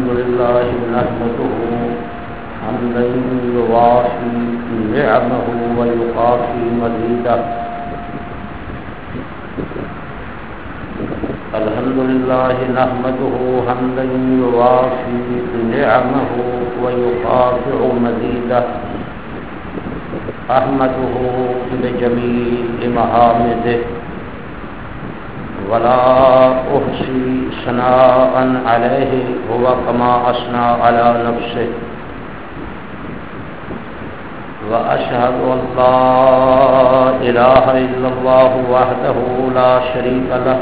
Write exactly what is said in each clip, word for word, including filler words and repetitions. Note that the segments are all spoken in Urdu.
الحمد لله نحمده حمدا يوافي نعمه ويكافئ مزيده. الحمد لله نحمده حمدا يوافي نعمه ويكافئ مزيده. أحمده بجميع محامده ولا أحصي ثناء عليه هو كما أثنى على نفسه. وأشهد أن لا إله إلا الله وحده لا شريك له.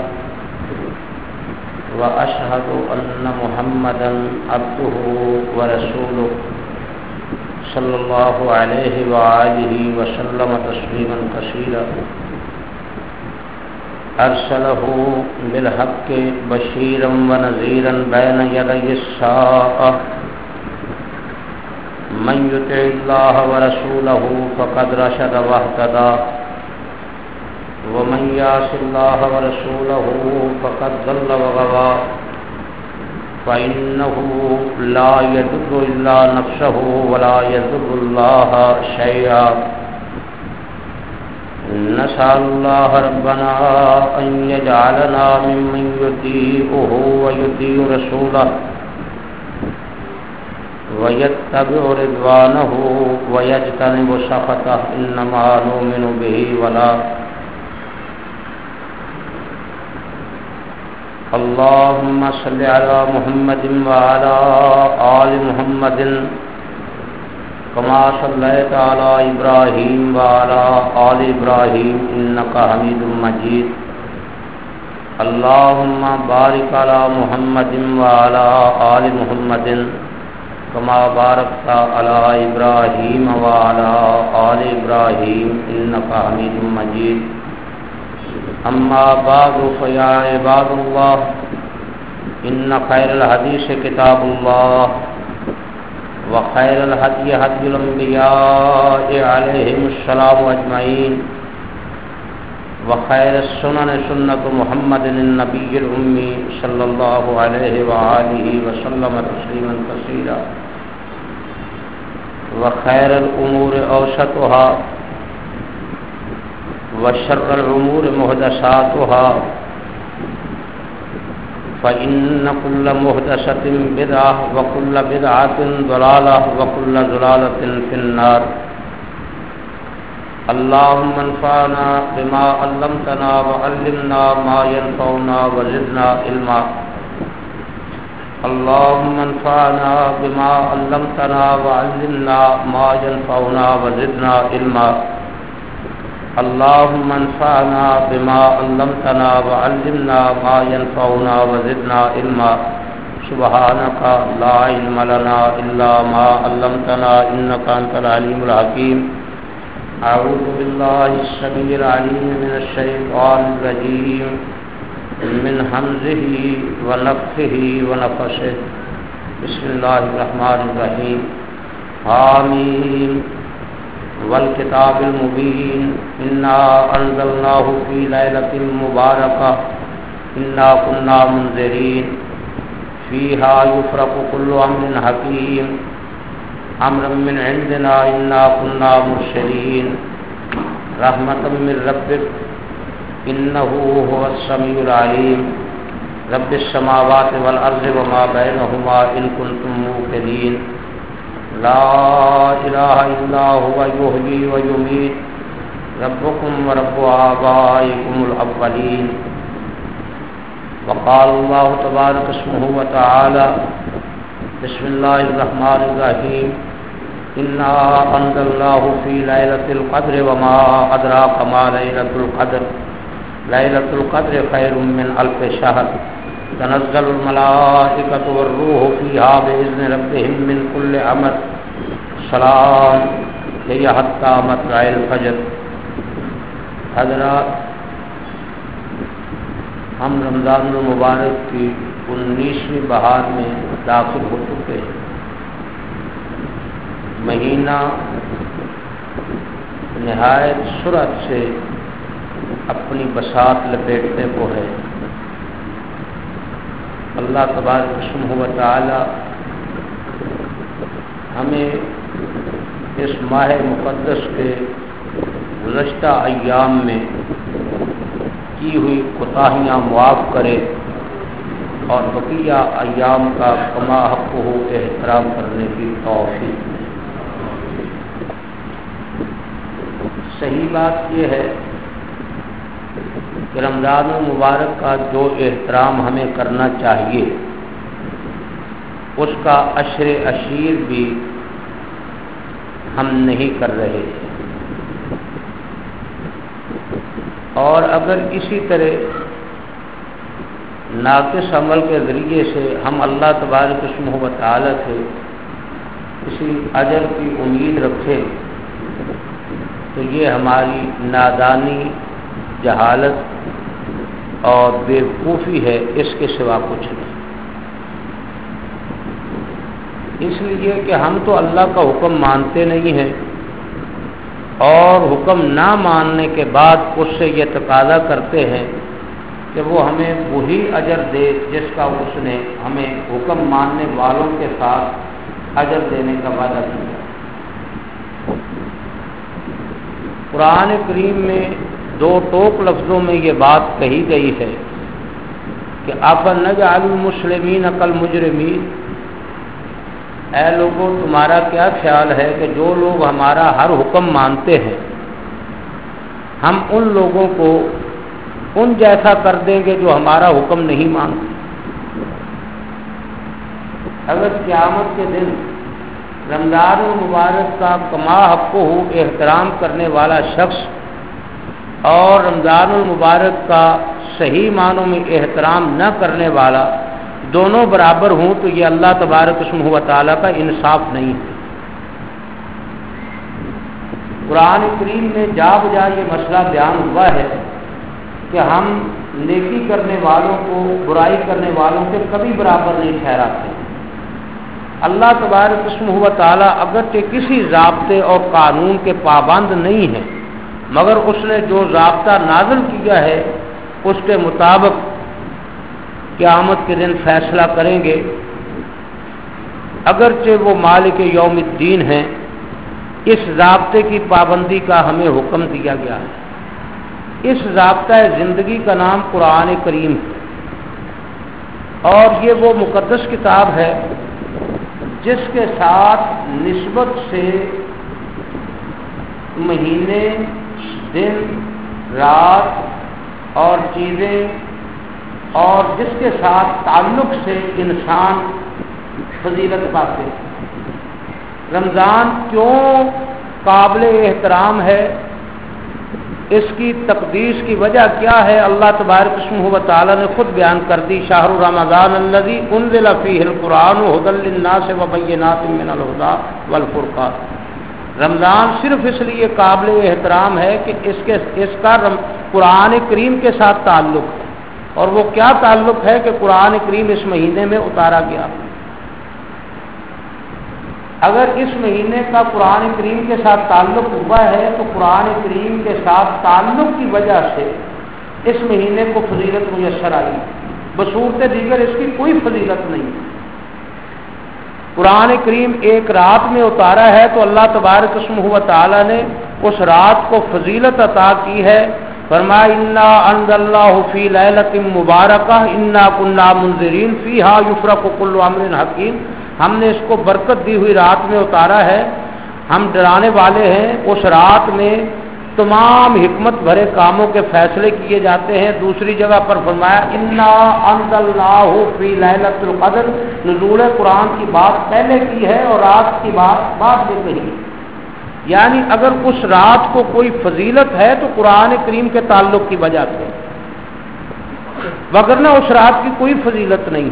وأشهد أن محمدا عبده ورسوله صلى الله عليه وآله وسلم تسليما كثيرا. أرسله بالحق بشيرا ونذيرا بين يدي الساعة. من يطع الله ورسوله فقد رشد واهتدى. ومن يعص الله ورسوله فقد ضل وغوى. فإنه لا يضر إلا نفسه ولا يضر الله شيئا. نسأل الله ربنا أن يجعلنا ممن يطيعه ويطيع رسوله ويتبع رضوانه ويجتنب سخطه. إنما نؤمن به ولا. اللهم صل على محمد وعلى آل محمد كما صليت على إبراهيم وعلى آل إبراهيم إنك حميد مجيد. اللهم بارك على محمد وعلى آل محمد كما باركت على إبراهيم وعلى آل إبراهيم إنك حميد مجيد. أما بعد فيا عباد الله إن خير الحديث كتاب الله وخير الهدي هدي الأنبياء عليهم السلام أجمعين. وخير السنن سنة محمد النبي الأمي صلى الله عليه وآله وسلم تسليما كثيرا. وخير الأمور أوسطها وشر الأمور محدثاتها. فإن كل محدثة بدعة وكل بدعة ضلالة وكل ضلالة في النار. اللهم انفعنا بما علمتنا وعلمنا ما ينفعنا وزدنا علما. اللهم انفعنا بما علمتنا وعلمنا ما ينفعنا وزدنا علما. اللهم انفعنا بما علمتنا وعلمنا ما ينفعنا وزدنا علما. سبحانك لا علم لنا إلا ما علمتنا إنك أنت العليم الحكيم. أعوذ بالله السميع العليم من الشيطان الرجيم من همزه ونفخه ونفثه. بسم الله الرحمن الرحيم. آمين والکتاب المبین انا انزلناه فی لیلۃ مبارکہ انا کنا منذرین فیہا یفرق کل امر حکیم امرا من عندنا انا کنا مرسلین رحمتا من ربک انہ هو السمیع العلیم. رب السماوات والارض وما بینہما ان کنتم موقنین. لا الہ الا هو یحیی و یمیت ربکم و رب آبائکم الاولین. وقال اللہ تبارک اسمہ وتعالی بسم اللہ الرحمن الرحیم انا انزلناه فی لیلۃ القدر وما ادراک ما لیلۃ القدر لیلۃ القدر خیر من الف شہر. تنزل الملائکۃ والروح فیہا بإذن ربہم من کل امر سلام ہی حتی مطلع الفجر. حضرات، ہم رمضان المبارک کی انیسویں بہار میں داخل ہو چکے ہیں. مہینہ نہایت سرعت سے اپنی بساط لپیٹنے کو ہے. اللہ تبارک و تعالی ہمیں اس ماہ مقدس کے گزشتہ ایام میں کی ہوئی کوتاہیاں معاف کرے اور بقیہ ایام کا کما حق ہو احترام کرنے کی توفیق دے۔ صحیح بات یہ ہے کہ رمضان المبارک کا جو احترام ہمیں کرنا چاہیے اس کا عشر عشیر بھی ہم نہیں کر رہے ہیں، اور اگر اسی طرح ناقص عمل کے ذریعے سے ہم اللہ تبارک و تعالی سے کسی اجر کی امید رکھیں تو یہ ہماری نادانی، جہالت اور بیوقوفی ہے، اس کے سوا کچھ نہیں۔ اس لیے کہ ہم تو اللہ کا حکم مانتے نہیں ہیں، اور حکم نہ ماننے کے بعد اس سے یہ تقاضا کرتے ہیں کہ وہ ہمیں وہی اجر دے جس کا اس نے ہمیں حکم ماننے والوں کے ساتھ اجر دینے کا وعدہ کیا۔ قرآن کریم میں دو ٹوک لفظوں میں یہ بات کہی گئی ہے کہ أَفَنَجْعَلُ الْمُسْلِمِينَ كَالْمُجْرِمِينَ، اے لوگوں تمہارا کیا خیال ہے کہ جو لوگ ہمارا ہر حکم مانتے ہیں ہم ان لوگوں کو ان جیسا کر دیں گے جو ہمارا حکم نہیں مانتے؟ اگر قیامت کے دن رمضان المبارک کا کما حق ہو احترام کرنے والا شخص اور رمضان المبارک کا صحیح معنوں میں احترام نہ کرنے والا دونوں برابر ہوں تو یہ اللہ تبارک و تعالیٰ کا انصاف نہیں ہے۔ قرآن کریم میں جا بجا یہ مسئلہ بیان ہوا ہے کہ ہم نیکی کرنے والوں کو برائی کرنے والوں سے کبھی برابر نہیں ٹھہراتے۔ اللہ تبارک و تعالیٰ اگرچہ کسی ضابطے اور قانون کے پابند نہیں ہے، مگر اس نے جو ضابطہ نازل کیا ہے اس کے مطابق قیامت کے دن فیصلہ کریں گے، اگرچہ وہ مالک یوم الدین ہیں۔ اس ضابطے کی پابندی کا ہمیں حکم دیا گیا ہے۔ اس ضابطہ زندگی کا نام قرآن کریم ہے، اور یہ وہ مقدس کتاب ہے جس کے ساتھ نسبت سے مہینے، دن، رات اور چیزیں، اور جس کے ساتھ تعلق سے انسان فضیلت پاتے ہیں۔ رمضان کیوں قابل احترام ہے، اس کی تقدیس کی وجہ کیا ہے، اللہ تبارک و تعالی نے خود بیان کر دی۔ شہر رمضان الذی انزل فیہ القرآن ھدی للناس وبینات من الھدی والفرقان۔ رمضان صرف اس لیے قابل احترام ہے کہ اس کے اس کا قرآن کریم کے ساتھ تعلق ہے، اور وہ کیا تعلق ہے کہ قرآن کریم اس مہینے میں اتارا گیا۔ اگر اس مہینے کا قرآن کریم کے ساتھ تعلق ہوا ہے تو قرآن کریم کے ساتھ تعلق کی وجہ سے اس مہینے کو فضیلت میسر آئی، بصورت دیگر اس کی کوئی فضیلت نہیں۔ قرآن کریم ایک رات میں اتارا ہے تو اللہ تبارک و تعالی نے اس رات کو فضیلت عطا کی ہے۔ فرمایا انا انزلناہ فی لیلۃ مبارکہ انا کنا منذرین فیہا یفرق کل امر حکیم۔ ہم نے اس کو برکت دی ہوئی رات میں اتارا ہے، ہم ڈرانے والے ہیں۔ اس رات میں تمام حکمت بھرے کاموں کے فیصلے کیے جاتے ہیں۔ دوسری جگہ پر فرمایا انا انزلناہ فی لیلۃ القدر، نزول قرآن کی بات پہلے کی ہے اور رات کی بات بعد میں کہی، یعنی اگر اس رات کو کوئی فضیلت ہے تو قرآن کریم کے تعلق کی وجہ سے، وگرنہ اس رات کی کوئی فضیلت نہیں۔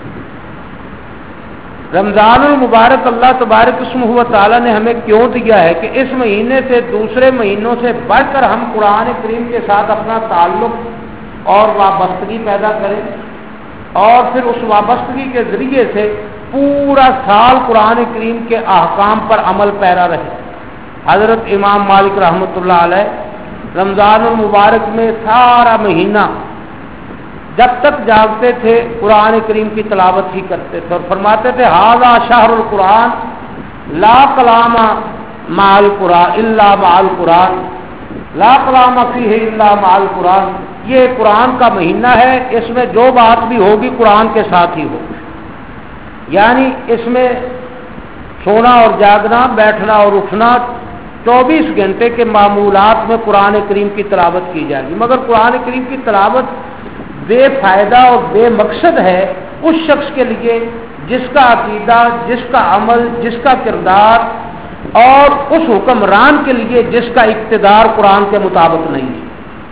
رمضان المبارک اللہ تبارک و تعالی نے ہمیں کیوں دیا ہے کہ اس مہینے سے دوسرے مہینوں سے بڑھ کر ہم قرآن کریم کے ساتھ اپنا تعلق اور وابستگی پیدا کریں، اور پھر اس وابستگی کے ذریعے سے پورا سال قرآن کریم کے احکام پر عمل پیرا رہے۔ حضرت امام مالک رحمۃ اللہ علیہ رمضان المبارک میں سارا مہینہ جب تک جاگتے تھے قرآن کریم کی تلاوت ہی کرتے تھے، اور فرماتے تھے ھذا شہر القرآن، لا کلام مع القرآن الا مع القرآن، لا کلام فیہ الا مع القرآن، یہ قرآن کا مہینہ ہے، اس میں جو بات بھی ہوگی قرآن کے ساتھ ہی ہوگی، یعنی اس میں سونا اور جاگنا، بیٹھنا اور اٹھنا، چوبیس گھنٹے کے معمولات میں قرآن کریم کی تلاوت کی جائے گی، مگر قرآن کریم کی تلاوت بے فائدہ اور بے مقصد ہے اس شخص کے لیے جس کا عقیدہ، جس کا عمل، جس کا کردار اور اس حکمران کے لیے جس کا اقتدار قرآن کے مطابق نہیں ہے۔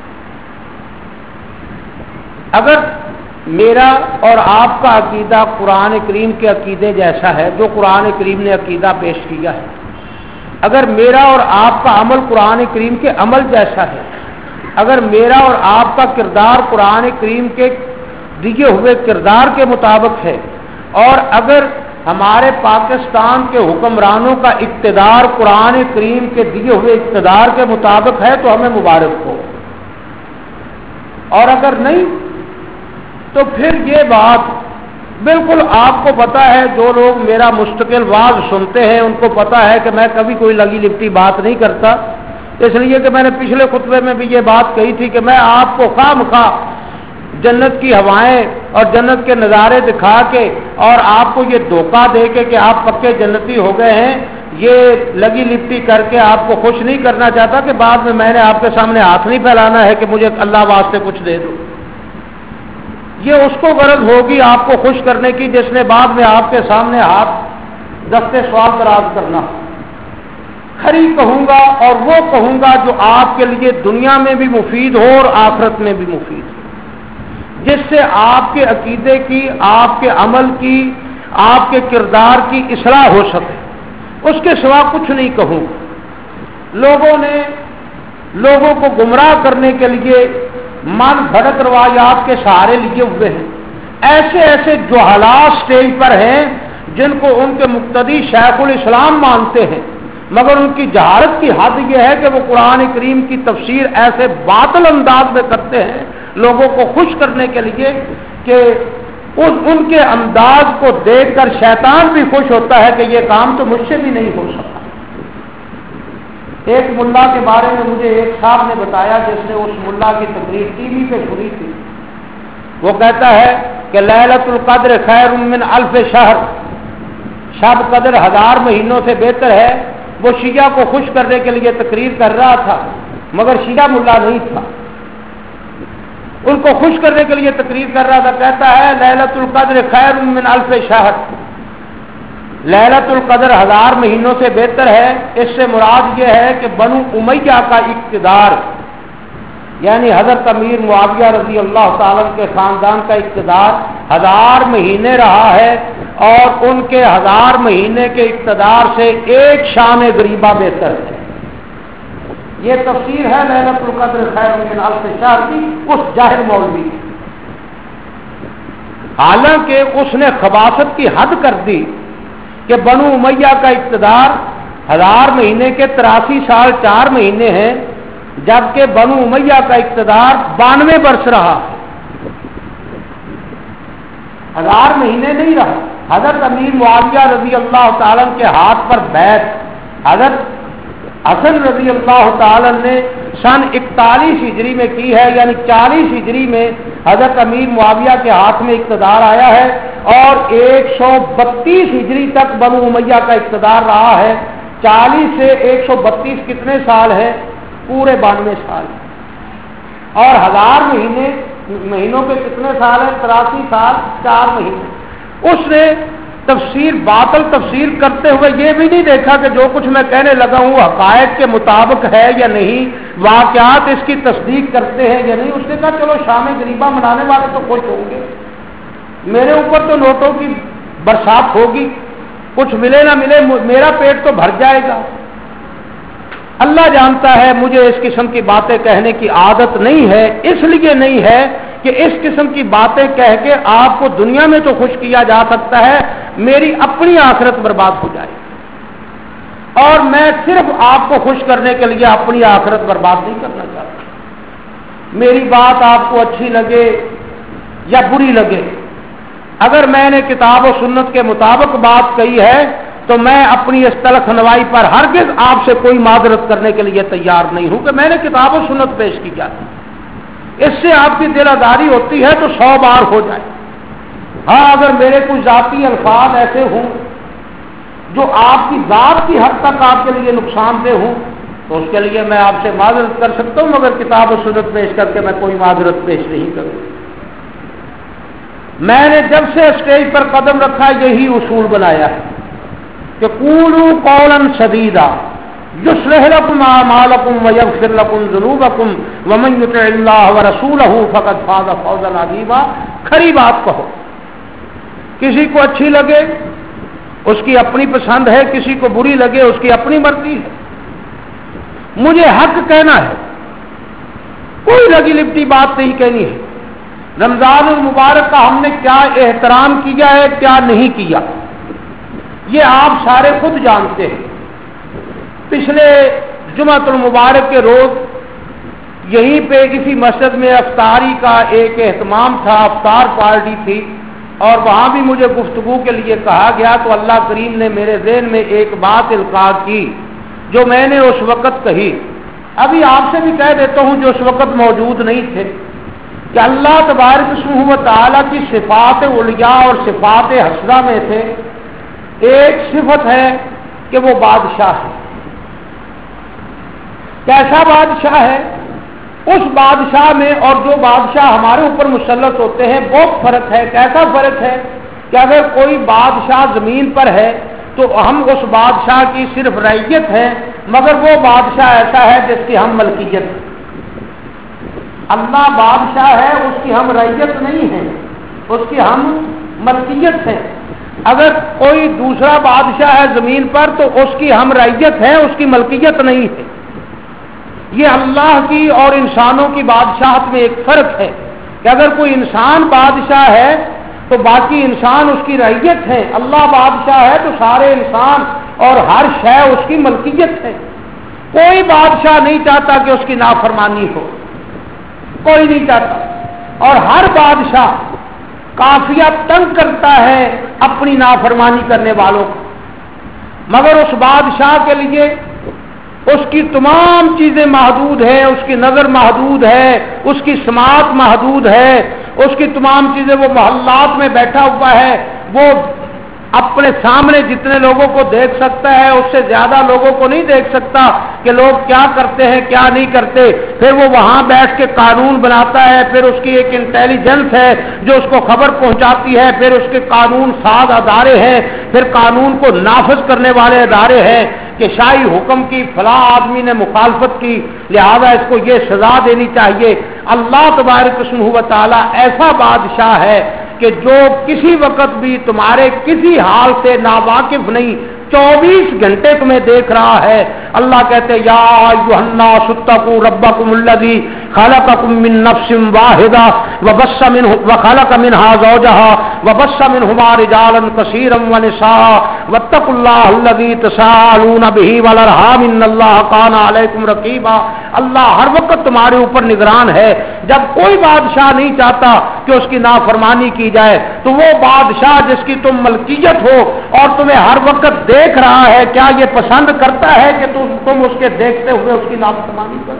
اگر میرا اور آپ کا عقیدہ قرآن کریم کے عقیدے جیسا ہے جو قرآن کریم نے عقیدہ پیش کیا ہے، اگر میرا اور آپ کا عمل قرآن کریم کے عمل جیسا ہے، اگر میرا اور آپ کا کردار قرآن کریم کے دیے ہوئے کردار کے مطابق ہے، اور اگر ہمارے پاکستان کے حکمرانوں کا اقتدار قرآن کریم کے دیے ہوئے اقتدار کے مطابق ہے تو ہمیں مبارک ہو، اور اگر نہیں تو پھر یہ بات بالکل آپ کو پتا ہے، جو لوگ میرا مستقل واز سنتے ہیں ان کو پتا ہے کہ میں کبھی کوئی لگی لپٹی بات نہیں کرتا، اس لیے کہ میں نے پچھلے خطبے میں بھی یہ بات کہی تھی کہ میں آپ کو خواہ مخواہ جنت کی ہوائیں اور جنت کے نظارے دکھا کے اور آپ کو یہ دھوکہ دے کے کہ آپ پکے جنتی ہو گئے ہیں، یہ لگی لپٹی کر کے آپ کو خوش نہیں کرنا چاہتا کہ بعد میں میں نے آپ کے سامنے ہاتھ نہیں پھیلانا ہے کہ مجھے اللہ واسطے کچھ دے دو۔ یہ اس کو غرض ہوگی آپ کو خوش کرنے کی جس نے بعد میں آپ کے سامنے ہاتھ دستے سوال دراز کرنا۔ کھری کہوں گا اور وہ کہوں گا جو آپ کے لیے دنیا میں بھی مفید ہو اور آخرت میں بھی مفید ہو، جس سے آپ کے عقیدے کی، آپ کے عمل کی، آپ کے کردار کی اصلاح ہو سکے، اس کے سوا کچھ نہیں کہوں۔ لوگوں نے لوگوں کو گمراہ کرنے کے لیے من بھڑک روایات کے سہارے لیے ہوئے ہیں، ایسے ایسے جہالات سٹیج پر ہیں جن کو ان کے مقتدی شیخ الاسلام مانتے ہیں، مگر ان کی جہالت کی حد یہ ہے کہ وہ قرآن کریم کی تفسیر ایسے باطل انداز میں کرتے ہیں لوگوں کو خوش کرنے کے لیے کہ ان ان کے انداز کو دیکھ کر شیطان بھی خوش ہوتا ہے کہ یہ کام تو مجھ سے بھی نہیں ہو سکتا۔ ایک ملا کے بارے میں مجھے ایک صاحب نے بتایا جس نے اس ملا کی تقریر ٹی وی پہ سنی تھی، وہ کہتا ہے کہ لیلۃ القدر خیر من الف شہر، شب قدر ہزار مہینوں سے بہتر ہے۔ وہ شیعہ کو خوش کرنے کے لیے تقریر کر رہا تھا مگر شیعہ ملا نہیں تھا، ان کو خوش کرنے کے لیے تقریر کر رہا تھا، کہتا ہے لیلۃ القدر خیر من الف شہر، لیلۃ القدر ہزار مہینوں سے بہتر ہے۔ اس سے مراد یہ ہے کہ بنو امیہ کا اقتدار، یعنی حضرت امیر معاویہ رضی اللہ تعالیٰ کے خاندان کا اقتدار ہزار مہینے رہا ہے، اور ان کے ہزار مہینے کے اقتدار سے ایک شان غریبہ بہتر ہے۔ یہ تفسیر ہے لیلۃ القدر خیر من الف شہر کی اس جاہل مولوی کی، حالانکہ اس نے خباثت کی حد کر دی کہ بنو امیہ کا اقتدار ہزار مہینے کے تراسی سال چار مہینے ہیں، جبکہ بنو امیہ کا اقتدار بانوے برس رہا، ہزار مہینے نہیں رہا۔ حضرت امیر معاویہ رضی اللہ تعالیٰ کے ہاتھ پر بیعت حضرت حسن رضی اللہ تعالیٰ نے سن اکتالیس ہجری میں کی ہے، یعنی چالیس ہجری میں حضرت امیر معاویہ کے ہاتھ میں اقتدار آیا ہے، اور ایک سو بتیس ہجری تک بنو امیہ کا اقتدار رہا ہے۔ چالیس سے ایک سو بتیس کتنے سال ہے؟ پورے بانوے سال۔ اور ہزار مہینے مہینوں کے کتنے سال ہیں؟ تراسی سال چار مہینے۔ اس نے تفسیر باطل تفسیر کرتے ہوئے یہ بھی نہیں دیکھا کہ جو کچھ میں کہنے لگا ہوں حقائق کے مطابق ہے یا نہیں، واقعات اس کی تصدیق کرتے ہیں یا نہیں۔ اس نے کہا چلو شام غریبہ منانے والے تو خوش ہوں گے، میرے اوپر تو نوٹوں کی برسات ہوگی، کچھ ملے نہ ملے میرا پیٹ تو بھر جائے گا۔ اللہ جانتا ہے مجھے اس قسم کی باتیں کہنے کی عادت نہیں ہے، اس لیے نہیں ہے کہ اس قسم کی باتیں کہہ کے آپ کو دنیا میں تو خوش کیا جا سکتا ہے، میری اپنی آخرت برباد ہو جائے، اور میں صرف آپ کو خوش کرنے کے لیے اپنی آخرت برباد نہیں کرنا چاہتا۔ میری بات آپ کو اچھی لگے یا بری لگے، اگر میں نے کتاب و سنت کے مطابق بات کہی ہے تو میں اپنی اس تلخ نوائی پر ہرگز آپ سے کوئی معذرت کرنے کے لیے تیار نہیں ہوں کہ میں نے کتاب و سنت پیش کی جاتی. اس سے آپ کی دل آزاری ہوتی ہے تو سو بار ہو جائے. ہاں اگر میرے کچھ ذاتی الفاظ ایسے ہوں جو آپ کی ذات کی حد تک آپ کے لیے نقصان دہ ہوں تو اس کے لیے میں آپ سے معذرت کر سکتا ہوں، مگر کتاب و سنت پیش کر کے میں کوئی معذرت پیش نہیں کروں. میں نے جب سے اسٹیج پر قدم رکھا یہی اصول بنایا ہے کہ قولوا قولا سدیدا یصلح لکم اعمالکم ویغفر لکم ذنوبکم ومن یطع اللہ ورسولہ فقد فاز فوزا عظیما. کھری بات کہو، کسی کو اچھی لگے اس کی اپنی پسند ہے، کسی کو بری لگے اس کی اپنی مرضی ہے. مجھے حق کہنا ہے، کوئی لگی لپٹی بات نہیں کہنی ہے. رمضان المبارک کا ہم نے کیا احترام کیا ہے کیا نہیں کیا یہ آپ سارے خود جانتے ہیں. پچھلے جمعۃ المبارک کے روز یہیں پہ کسی مسجد میں افطاری کا ایک اہتمام تھا، افطار پارٹی تھی، اور وہاں بھی مجھے گفتگو کے لیے کہا گیا تو اللہ کریم نے میرے ذہن میں ایک بات القاء کی جو میں نے اس وقت کہی. ابھی آپ سے بھی کہہ دیتا ہوں جو اس وقت موجود نہیں تھے کہ اللہ تبارک اسمہ و تعالیٰ کی صفات علیاء اور صفات حسنہ میں سے ایک صفت ہے کہ وہ بادشاہ ہے. کیسا بادشاہ ہے؟ اس بادشاہ میں اور جو بادشاہ ہمارے اوپر مسلط ہوتے ہیں بہت فرق ہے. کیسا فرق ہے کہ اگر کوئی بادشاہ زمین پر ہے تو ہم اس بادشاہ کی صرف رعیت ہیں، مگر وہ بادشاہ ایسا ہے جس کی ہم ملکیت ہیں. اللہ بادشاہ ہے، اس کی ہم رعیت نہیں ہیں، اس کی ہم ملکیت ہیں. اگر کوئی دوسرا بادشاہ ہے زمین پر تو اس کی ہم رعیت ہے، اس کی ملکیت نہیں ہے. یہ اللہ کی اور انسانوں کی بادشاہت میں ایک فرق ہے کہ اگر کوئی انسان بادشاہ ہے تو باقی انسان اس کی رعیت ہے. اللہ بادشاہ ہے تو سارے انسان اور ہر شے اس کی ملکیت ہے. کوئی بادشاہ نہیں چاہتا کہ اس کی نافرمانی ہو، کوئی نہیں چاہتا. اور ہر بادشاہ کافیہ تنگ کرتا ہے اپنی نافرمانی کرنے والوں کو، مگر اس بادشاہ کے لیے اس کی تمام چیزیں محدود ہیں، اس کی نظر محدود ہے، اس کی سماعت محدود ہے، اس کی تمام چیزیں، وہ محلات میں بیٹھا ہوا ہے، وہ اپنے سامنے جتنے لوگوں کو دیکھ سکتا ہے اس سے زیادہ لوگوں کو نہیں دیکھ سکتا کہ لوگ کیا کرتے ہیں کیا نہیں کرتے. پھر وہ وہاں بیٹھ کے قانون بناتا ہے، پھر اس کی ایک انٹیلیجنس ہے جو اس کو خبر پہنچاتی ہے، پھر اس کے قانون ساز ادارے ہیں، پھر قانون کو نافذ کرنے والے ادارے ہیں کہ شاہی حکم کی فلاں آدمی نے مخالفت کی لہذا اس کو یہ سزا دینی چاہیے. اللہ تبارک اسمہ و تعالیٰ ایسا بادشاہ ہے کہ جو کسی وقت بھی تمہارے کسی حال سے ناواقف نہیں، چوبیس گھنٹے تمہیں دیکھ رہا ہے. اللہ کہتے یا ایھا الناس اتقوا ربکم الذی خلقکم من نفس واحدہ وبث منہ وخلق منها زوجها وبث منہما رجالا کثیرا ونساء واتقوا اللہ الذی تساءلون به والارحام ان اللہ کان علیکم رقیبا. اللہ ہر وقت تمہارے اوپر نگران ہے. جب کوئی بادشاہ نہیں چاہتا کہ اس کی نافرمانی کی جائے تو وہ بادشاہ جس کی تم ملکیت ہو اور تمہیں ہر وقت دیکھ رہا ہے کیا یہ پسند کرتا ہے کہ تم تم اس کے دیکھتے ہوئے اس کی نافرمانی کرو؟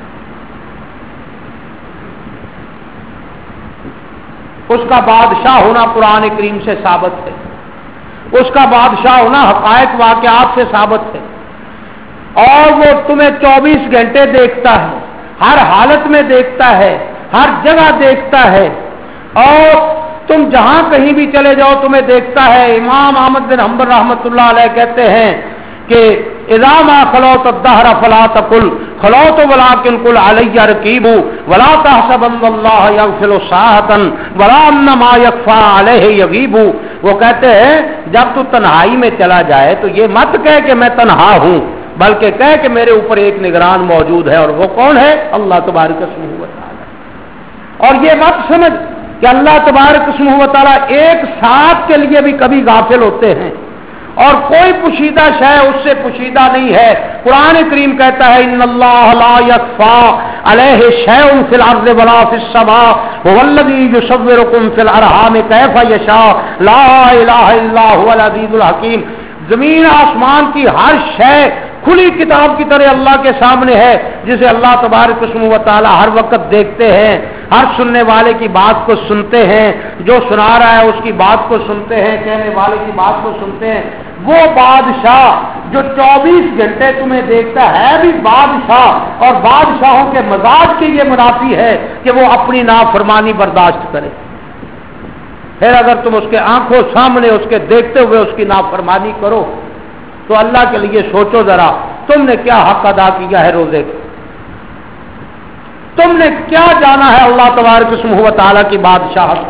اس کا بادشاہ ہونا قرآن کریم سے ثابت ہے، اس کا بادشاہ ہونا حقائق واقعات سے ثابت ہے، اور وہ تمہیں چوبیس گھنٹے دیکھتا ہے، ہر حالت میں دیکھتا ہے، ہر جگہ دیکھتا ہے، اور تم جہاں کہیں بھی چلے جاؤ تمہیں دیکھتا ہے. امام احمد بن حنبل رحمۃ اللہ علیہ کہتے ہیں کہ اذا ما خلوت الدهر فلا تقل خلوت ولكن قل علي رقيب ولا تحسبن الله يغفل ساعة ولا ان ما يخفى عليه يغيب. وہ کہتے ہیں جب تو تنہائی میں چلا جائے تو یہ مت کہے کہ میں تنہا ہوں، بلکہ کہے کہ میرے اوپر ایک نگران موجود ہے، اور وہ کون ہے؟ اللہ تبارک اسمہ و تعالی. اور یہ مت سمجھ کہ اللہ تبارک اسمہ و تعالی ایک ساتھ کے لیے بھی کبھی غافل ہوتے ہیں، اور کوئی پوشیدہ شے اس سے پوشیدہ نہیں ہے. قرآن کریم کہتا ہے ان اللہ لا یخفی علیہ شیء فی الارض ولا فی السماء هو الذی یصورکم فی الارحام کیف یشاء لا الہ الا هو العزیز الحکیم. زمین آسمان کی ہر شے کھلی کتاب کی طرح اللہ کے سامنے ہے، جسے اللہ تبارک و تعالی ہر وقت دیکھتے ہیں، ہر سننے والے کی بات کو سنتے ہیں، جو سنا رہا ہے اس کی بات کو سنتے ہیں، کہنے والے کی بات کو سنتے ہیں۔ وہ بادشاہ جو چوبیس گھنٹے تمہیں دیکھتا ہے بھی بادشاہ، اور بادشاہوں کے مزاج کے یہ منافی ہے کہ وہ اپنی نافرمانی برداشت کرے۔ پھر اگر تم اس کے آنکھوں سامنے اس کے دیکھتے ہوئے اس کی نافرمانی کرو تو اللہ کے لیے سوچو ذرا، تم نے کیا حق ادا کیا ہے روزے کا؟ تم نے کیا جانا ہے اللہ تبارک و تعالیٰ کی بادشاہت؟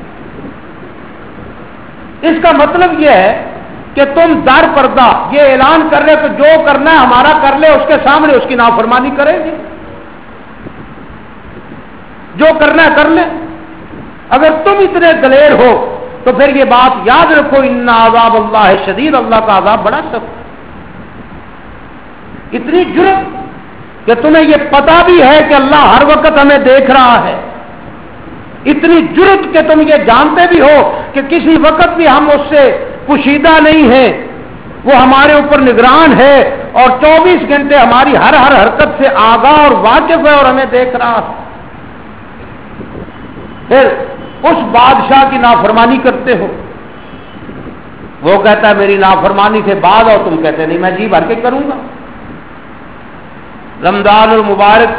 اس کا مطلب یہ ہے کہ تم در پردہ یہ اعلان کر لے کہ جو کرنا ہے ہمارا کر لے، اس کے سامنے اس کی نافرمانی کرے گی، جو کرنا ہے کر لے۔ اگر تم اتنے دلیر ہو تو پھر یہ بات یاد رکھو، ان عذاب اللہ شدید، اللہ کا عذاب بڑا سخت۔ اتنی جرت کہ تمہیں یہ پتا بھی ہے کہ اللہ ہر وقت ہمیں دیکھ رہا ہے، اتنی جرت کہ تم یہ جانتے بھی ہو کہ کسی وقت بھی ہم اس سے پوشیدہ نہیں ہیں، وہ ہمارے اوپر نگران ہے اور چوبیس گھنٹے ہماری ہر ہر حرکت سے آگاہ اور واقف ہے اور ہمیں دیکھ رہا ہے، پھر اس بادشاہ کی نافرمانی کرتے ہو۔ وہ کہتا ہے میری نافرمانی سے بعد، اور تم کہتے نہیں میں جی بھر کے کروں گا۔ رمضان المبارک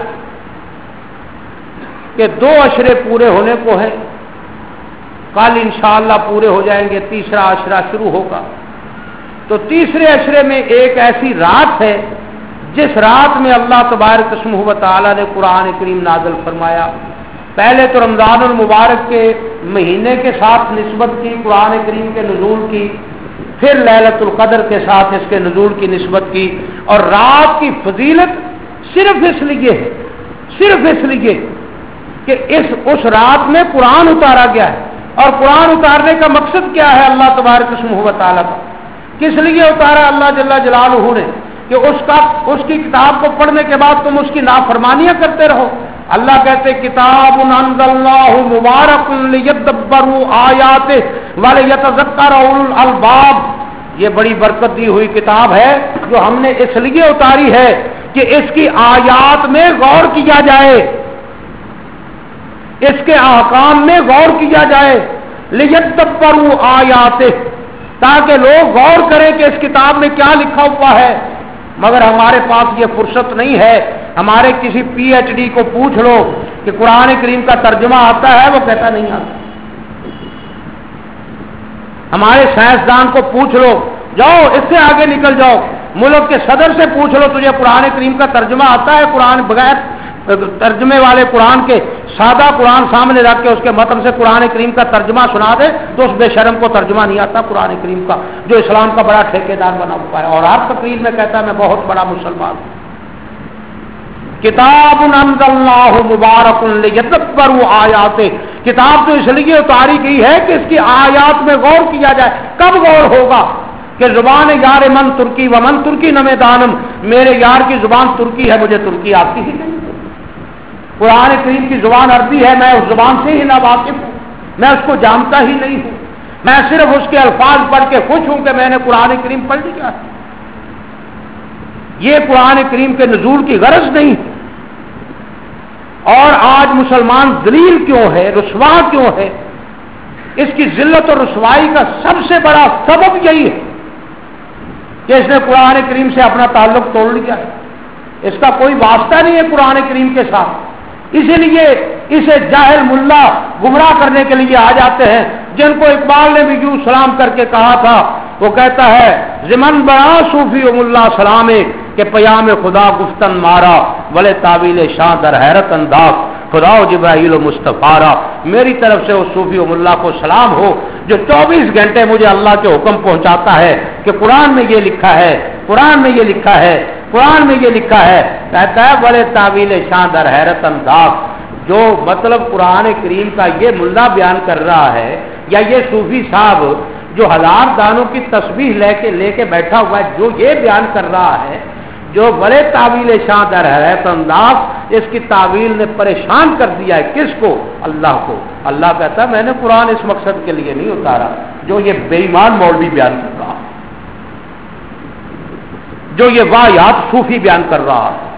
کے دو عشرے پورے ہونے کو ہیں، کل انشاءاللہ پورے ہو جائیں گے، تیسرا عشرہ شروع ہوگا۔ تو تیسرے عشرے میں ایک ایسی رات ہے جس رات میں اللہ تبارک و تعالی نے قرآن کریم نازل فرمایا۔ پہلے تو رمضان المبارک کے مہینے کے ساتھ نسبت کی قرآن کریم کے نزول کی، پھر لیلۃ القدر کے ساتھ اس کے نزول کی نسبت کی، اور رات کی فضیلت صرف اس لیے ہے، صرف اس لیے کہ اس اس رات میں قرآن اتارا گیا ہے۔ اور قرآن اتارنے کا مقصد کیا ہے اللہ تبارک و تعالیٰ کا؟ کس لیے اتارا اللہ جل جلالہ نے؟ کہ اس کا اس کی کتاب کو پڑھنے کے بعد تم اس کی نافرمانیاں کرتے رہو۔ اللہ کہتے کتاب انزلناہ مبارک لیدبروا آیاتہ ولیتذکر اولو الالباب، یہ بڑی برکت دی ہوئی کتاب ہے جو ہم نے اس لیے اتاری ہے کہ اس کی آیات میں غور کیا جائے، اس کے احکام میں غور کیا جائے، لیدبروا آیاتہ، تاکہ لوگ غور کریں کہ اس کتاب میں کیا لکھا ہوا ہے۔ مگر ہمارے پاس یہ فرصت نہیں ہے۔ ہمارے کسی پی ایچ ڈی کو پوچھ لو کہ قرآن کریم کا ترجمہ آتا ہے، وہ کہتا نہیں آتا۔ ہمارے سائنسدان کو پوچھ لو، جاؤ اس سے آگے نکل جاؤ، ملک کے صدر سے پوچھ لو تجھے قرآن کریم کا ترجمہ آتا ہے؟ قرآن بغیر ترجمے والے قرآن کے سادہ قرآن سامنے رکھ کے اس کے متن سے قرآن کریم کا ترجمہ سنا دے تو اس بے شرم کو ترجمہ نہیں آتا قرآن کریم کا، جو اسلام کا بڑا ٹھیکیدار بنا ہوا ہے اور ہر تقریر میں کہتا ہے میں بہت بڑا مسلمان ہوں۔ کتاب انزلناہ مبارک لیدبروا آیاتہ، کتاب تو اس لیے اتاری گئی ہے کہ اس کی آیات میں غور کیا جائے۔ کب غور ہوگا؟ کہ زبان یار من ترکی و من ترکی نم دانم، میرے یار کی زبان ترکی ہے، مجھے ترکی آتی ہی نہیں، قرآن کریم کی زبان عربی ہے، میں اس زبان سے ہی نہ واقف ہوں، میں اس کو جانتا ہی نہیں ہوں، میں صرف اس کے الفاظ پڑھ کے خوش ہوں کہ میں نے قرآن کریم پڑھ لیا۔ یہ قرآن کریم کے نزول کی غرض نہیں۔ اور آج مسلمان ذلیل کیوں ہے، رسوا کیوں ہے؟ اس کی ذلت اور رسوائی کا سب سے بڑا سبب یہی ہے کہ اس نے قرآن کریم سے اپنا تعلق توڑ لیا، اس کا کوئی واسطہ نہیں ہے قرآن کریم کے ساتھ، اسی لیے اسے جاہل ملا گمراہ کرنے کے لیے آ جاتے ہیں، جن کو اقبال نے بھی یوں سلام کر کے کہا تھا، وہ کہتا ہے زمن بڑا صوفی و ملا سلامے کہ پیام خدا گفتن مارا ولے تعویل شاہ در حیرت انداز خدا و جبرائیل و مصطفیٰ، میری طرف سے اس صوفی و ملا کو سلام ہو جو چوبیس گھنٹے مجھے اللہ کے حکم پہنچاتا ہے کہ قرآن میں یہ لکھا ہے، قرآن میں یہ لکھا ہے، قرآن میں یہ لکھا ہے، کہتا ہے بڑے تعویل شاہ در حیرت انداز، جو مطلب قرآن کریم کا یہ ملا بیان کر رہا ہے یا یہ صوفی صاحب جو ہزار دانوں کی تسبیح لے کے لے کے بیٹھا ہوا ہے، جو یہ بیان کر رہا ہے، جو بڑے تعویل شاہ در حیرت انداز، اس کی تعویل نے پریشان کر دیا ہے کس کو؟ اللہ کو۔ اللہ کہتا ہے میں نے قرآن اس مقصد کے لیے نہیں اتارا جو یہ بے ایمان مولوی بیان کر رہا۔ جو یہ واہیات صوفی بیان کر رہا ہے.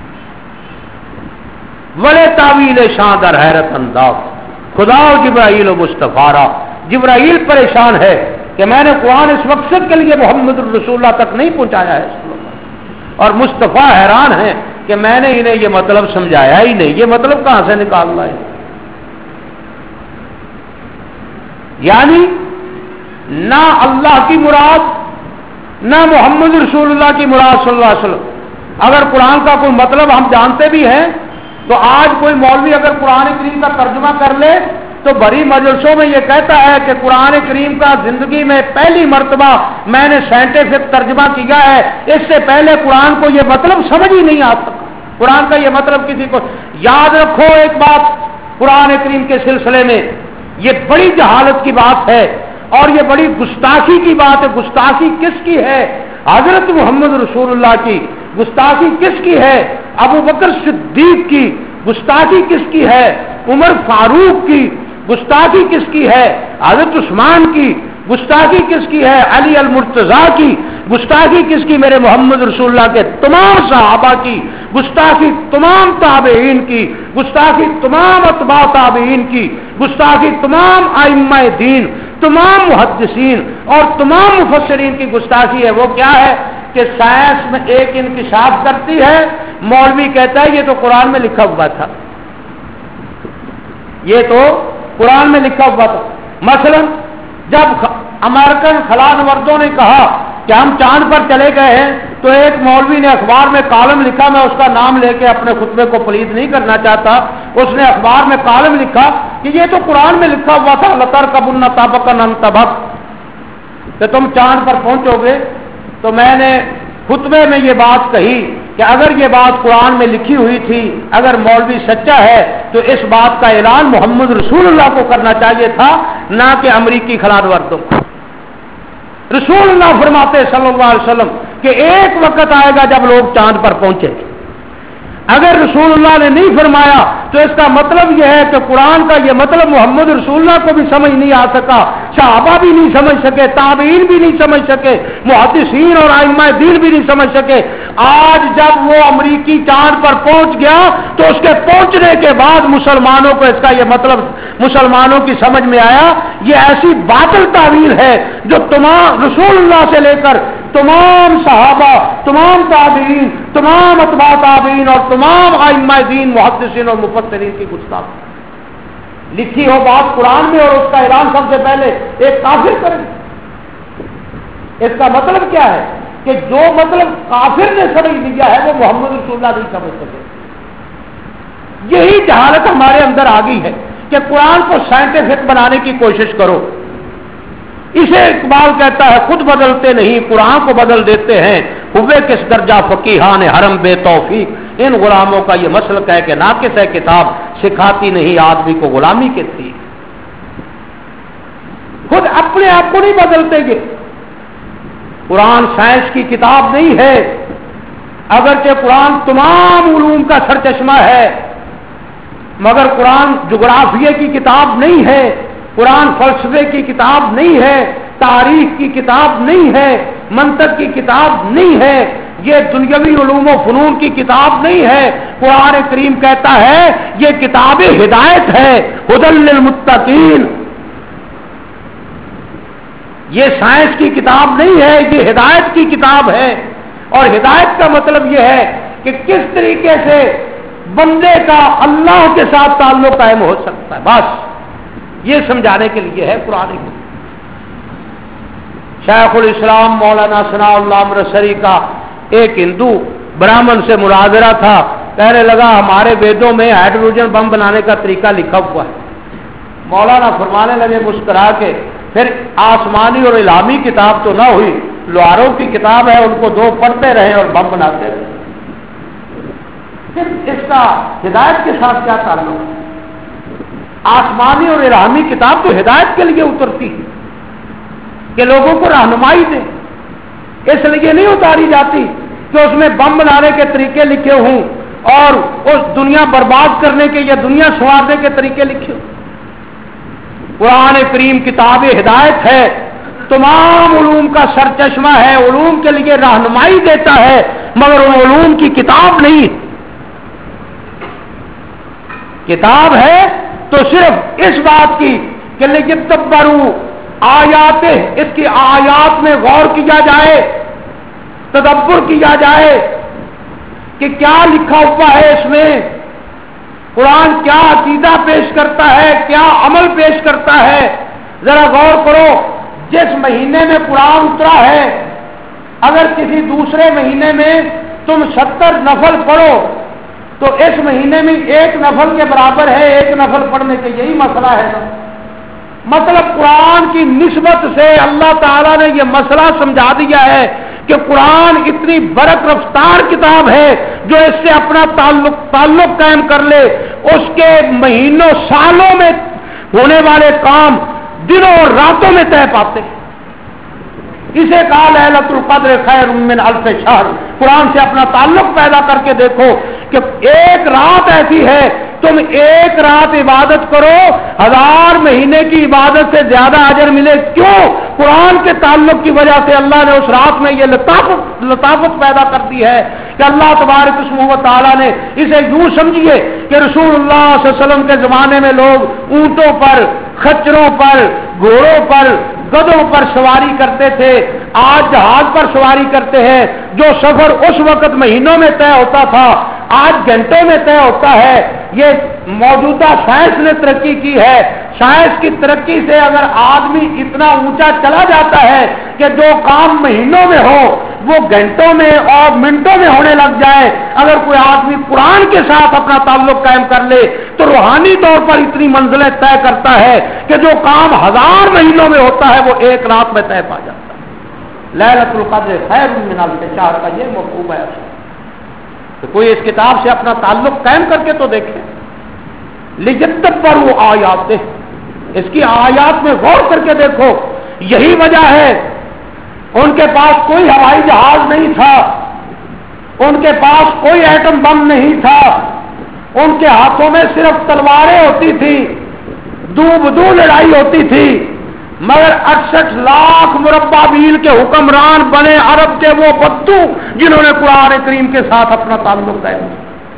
ولے تعویل شان در حیرت انداز خدا و جبرائیل و مصطفیٰ. جبرائیل پریشان ہے کہ میں نے قرآن اس مقصد کے لیے محمد الرسول اللہ تک نہیں پہنچایا ہے, اور مصطفیٰ حیران ہے کہ میں نے انہیں یہ مطلب سمجھایا ہی نہیں, یہ مطلب کہاں سے نکالنا ہے. یعنی نہ اللہ کی مراد نہ محمد رسول اللہ کی مراد صلی اللہ علیہ وسلم. اگر قرآن کا کوئی مطلب ہم جانتے بھی ہیں تو آج کوئی مولوی اگر قرآن کریم کا ترجمہ کر لے تو بڑی مجلسوں میں یہ کہتا ہے کہ قرآن کریم کا زندگی میں پہلی مرتبہ میں نے سائنٹیفک ترجمہ کیا ہے, اس سے پہلے قرآن کو یہ مطلب سمجھ ہی نہیں آ سکا. قرآن کا یہ مطلب کسی کو یاد رکھو. ایک بات قرآن کریم کے سلسلے میں یہ بڑی جہالت کی بات ہے اور یہ بڑی گستاخی کی بات ہے. گستاخی کس کی ہے؟ حضرت محمد رسول اللہ کی. گستاخی کس کی ہے؟ ابو بکر صدیق کی. گستاخی کس کی ہے؟ عمر فاروق کی. گستاخی کس کی ہے؟ حضرت عثمان کی. گستاخی کس کی ہے؟ علی المرتضیٰ کی. گستاخی کس کی؟ میرے محمد رسول اللہ کے تمام صحابہ کی. گستاخی تمام تابعین کی. گستاخی تمام اتباع تابعین کی. گستاخی تمام ائمہ دین, تمام محدثین اور تمام مفسرین کی گستاخی ہے. وہ کیا ہے کہ سائنس میں ایک انکشاف کرتی ہے, مولوی کہتا ہے یہ تو قرآن میں لکھا ہوا تھا, یہ تو قرآن میں لکھا ہوا تھا. مثلا جب امریکن خلا نوردوں نے کہا کہ ہم چاند پر چلے گئے ہیں تو ایک مولوی نے اخبار میں کالم لکھا, میں اس کا نام لے کے اپنے خطبے کو پلید نہیں کرنا چاہتا, اس نے اخبار میں کالم لکھا کہ یہ تو قرآن میں لکھا ہوا تھا لَتَرْكَبُنَّ طَبَقًا عَنْ طَبَقٍ, کہ تم چاند پر پہنچو گے. تو میں نے خطبے میں یہ بات کہی کہ اگر یہ بات قرآن میں لکھی ہوئی تھی, اگر مولوی سچا ہے تو اس بات کا اعلان محمد رسول اللہ کو کرنا چاہیے تھا, نہ کہ امریکی خلاد وردوں کو. رسول اللہ فرماتے صلی اللہ علیہ وسلم کہ ایک وقت آئے گا جب لوگ چاند پر پہنچے گے. اگر رسول اللہ نے نہیں فرمایا تو اس کا مطلب یہ ہے کہ قرآن کا یہ مطلب محمد رسول اللہ کو بھی سمجھ نہیں آ سکا, صحابہ بھی نہیں سمجھ سکے, تابعین بھی نہیں سمجھ سکے, محدثین اور ائمہ دین بھی نہیں سمجھ سکے. آج جب وہ امریکی چاند پر پہنچ گیا تو اس کے پہنچنے کے بعد مسلمانوں کو اس کا یہ مطلب مسلمانوں کی سمجھ میں آیا. یہ ایسی باطل تعویل ہے جو تمام رسول اللہ سے لے کر تمام صحابہ, تمام تابعین, تمام اتباع تابعین اور تمام ائمہ دین, محدثین اور مفسرین کی گستاخ لکھی ہو بات قرآن میں اور اس کا اعلان سب سے پہلے ایک کافر کرے. اس کا مطلب کیا ہے کہ جو مطلب کافر نے سمجھ لیا ہے وہ محمد رسول اللہ نہیں سمجھ سکے. یہی جہالت ہمارے اندر آ گئی ہے کہ قرآن کو سائنٹیفک بنانے کی کوشش کرو. اسے اقبال کہتا ہے خود بدلتے نہیں قرآن کو بدل دیتے ہیں, ہوئے کس درجہ فقیہان حرم بے توفیق. ان غلاموں کا یہ مسلک ہے کہ ناقص ہے کتاب, سکھاتی نہیں آدمی کو غلامی کے تھی. خود اپنے آپ کو نہیں بدلتے گے. قرآن سائنس کی کتاب نہیں ہے, اگرچہ قرآن تمام علوم کا سرچشمہ ہے, مگر قرآن جغرافیے کی کتاب نہیں ہے, قرآن فلسفے کی کتاب نہیں ہے, تاریخ کی کتاب نہیں ہے, منطق کی کتاب نہیں ہے, یہ دنیاوی علوم و فنون کی کتاب نہیں ہے. قرآن کریم کہتا ہے یہ کتاب ہدایت ہے, ھدی للمتقین. یہ سائنس کی کتاب نہیں ہے, یہ ہدایت کی کتاب ہے. اور ہدایت کا مطلب یہ ہے کہ کس طریقے سے بندے کا اللہ کے ساتھ تعلق قائم ہو سکتا ہے, بس یہ سمجھانے کے لیے ہے قرآن کریم. شیخ الاسلام مولانا ثناء اللہ امرتسری کا ایک ہندو برہمن سے مناظرہ تھا, کہنے لگا ہمارے ویدوں میں ہائیڈروجن بم بنانے کا طریقہ لکھا ہوا ہے. مولانا فرمانے لگے مسکرا کے پھر آسمانی اور الہامی کتاب تو نہ ہوئی, لوہاروں کی کتاب ہے, ان کو دو پڑھتے رہے اور بم بناتے رہے. پھر اس کا ہدایت کے ساتھ کیا تعلق ہے؟ آسمانی اور الہامی کتاب تو ہدایت کے لیے اترتی ہے کہ لوگوں کو رہنمائی دے, اس لیے نہیں اتاری جاتی کہ اس میں بم بنانے کے طریقے لکھے ہوں اور اس دنیا برباد کرنے کے یا دنیا سنوارنے کے طریقے لکھے ہوں. قرآن کریم کتاب ہدایت ہے, تمام علوم کا سرچشمہ ہے، علوم کے لیے رہنمائی دیتا ہے، مگر ان علوم کی کتاب نہیں، کتاب ہے تو صرف اس بات کی کہ لِیَدَّبَّرُوا آیات، اس کی آیات میں غور کیا جائے، تدبر کیا جائے کہ کیا لکھا ہوا ہے اس میں، قرآن کیا عقیدہ پیش کرتا ہے، کیا عمل پیش کرتا ہے۔ ذرا غور کرو، جس مہینے میں قرآن اترا ہے، اگر کسی دوسرے مہینے میں تم ستر نفل پڑھو تو اس مہینے میں ایک نفل کے برابر ہے ایک نفل پڑھنے کے، یہی مسئلہ ہے نا۔ مطلب قرآن کی نسبت سے اللہ تعالیٰ نے یہ مسئلہ سمجھا دیا ہے کہ قرآن اتنی برق رفتار کتاب ہے، جو اس سے اپنا تعلق تعلق قائم کر لے، اس کے مہینوں سالوں میں ہونے والے کام دنوں اور راتوں میں طے پاتے ہیں۔ اسے کہا لیلۃ القدر خیر من الف شہر۔ قرآن سے اپنا تعلق پیدا کر کے دیکھو کہ ایک رات ایسی ہے، تم ایک رات عبادت کرو، ہزار مہینے کی عبادت سے زیادہ اجر ملے۔ کیوں؟ قرآن کے تعلق کی وجہ سے اللہ نے اس رات میں یہ لطافت لطافت پیدا کر دی ہے کہ اللہ تبارک و تعالیٰ نے اسے یوں سمجھیے کہ رسول اللہ صلی اللہ علیہ وسلم کے زمانے میں لوگ اونٹوں پر، خچروں پر، گھوڑوں پر، گدھوں پر سواری کرتے تھے، آج جہاز پر سواری کرتے ہیں۔ جو سفر اس وقت مہینوں میں طے ہوتا تھا آج گھنٹوں میں طے ہوتا ہے۔ یہ موجودہ سائنس نے ترقی کی ہے، سائنس کی ترقی سے اگر آدمی اتنا اونچا چلا جاتا ہے کہ جو کام مہینوں میں ہو وہ گھنٹوں میں اور منٹوں میں ہونے لگ جائے، اگر کوئی آدمی قرآن کے ساتھ اپنا تعلق قائم کر لے تو روحانی طور پر اتنی منزلیں طے کرتا ہے کہ جو کام ہزار مہینوں میں ہوتا ہے وہ ایک رات میں طے پا جاتا ہے۔ لیلۃ القدر خیر من الف شہر کا یہ مفہوم ہے۔ تو کوئی اس کتاب سے اپنا تعلق قائم کر کے تو دیکھے، لِیَدَّبَّرُوا آیات، اس کی آیات میں غور کر کے دیکھو۔ یہی وجہ ہے ان کے پاس کوئی ہوائی جہاز نہیں تھا، ان کے پاس کوئی ایٹم بم نہیں تھا، ان کے ہاتھوں میں صرف تلواریں ہوتی تھی، دو بدو لڑائی ہوتی تھی، مگر اڑسٹھ لاکھ مربع میل کے حکمران بنے عرب کے وہ بدو جنہوں نے قرآن کریم کے ساتھ اپنا تعلق قائم کیا۔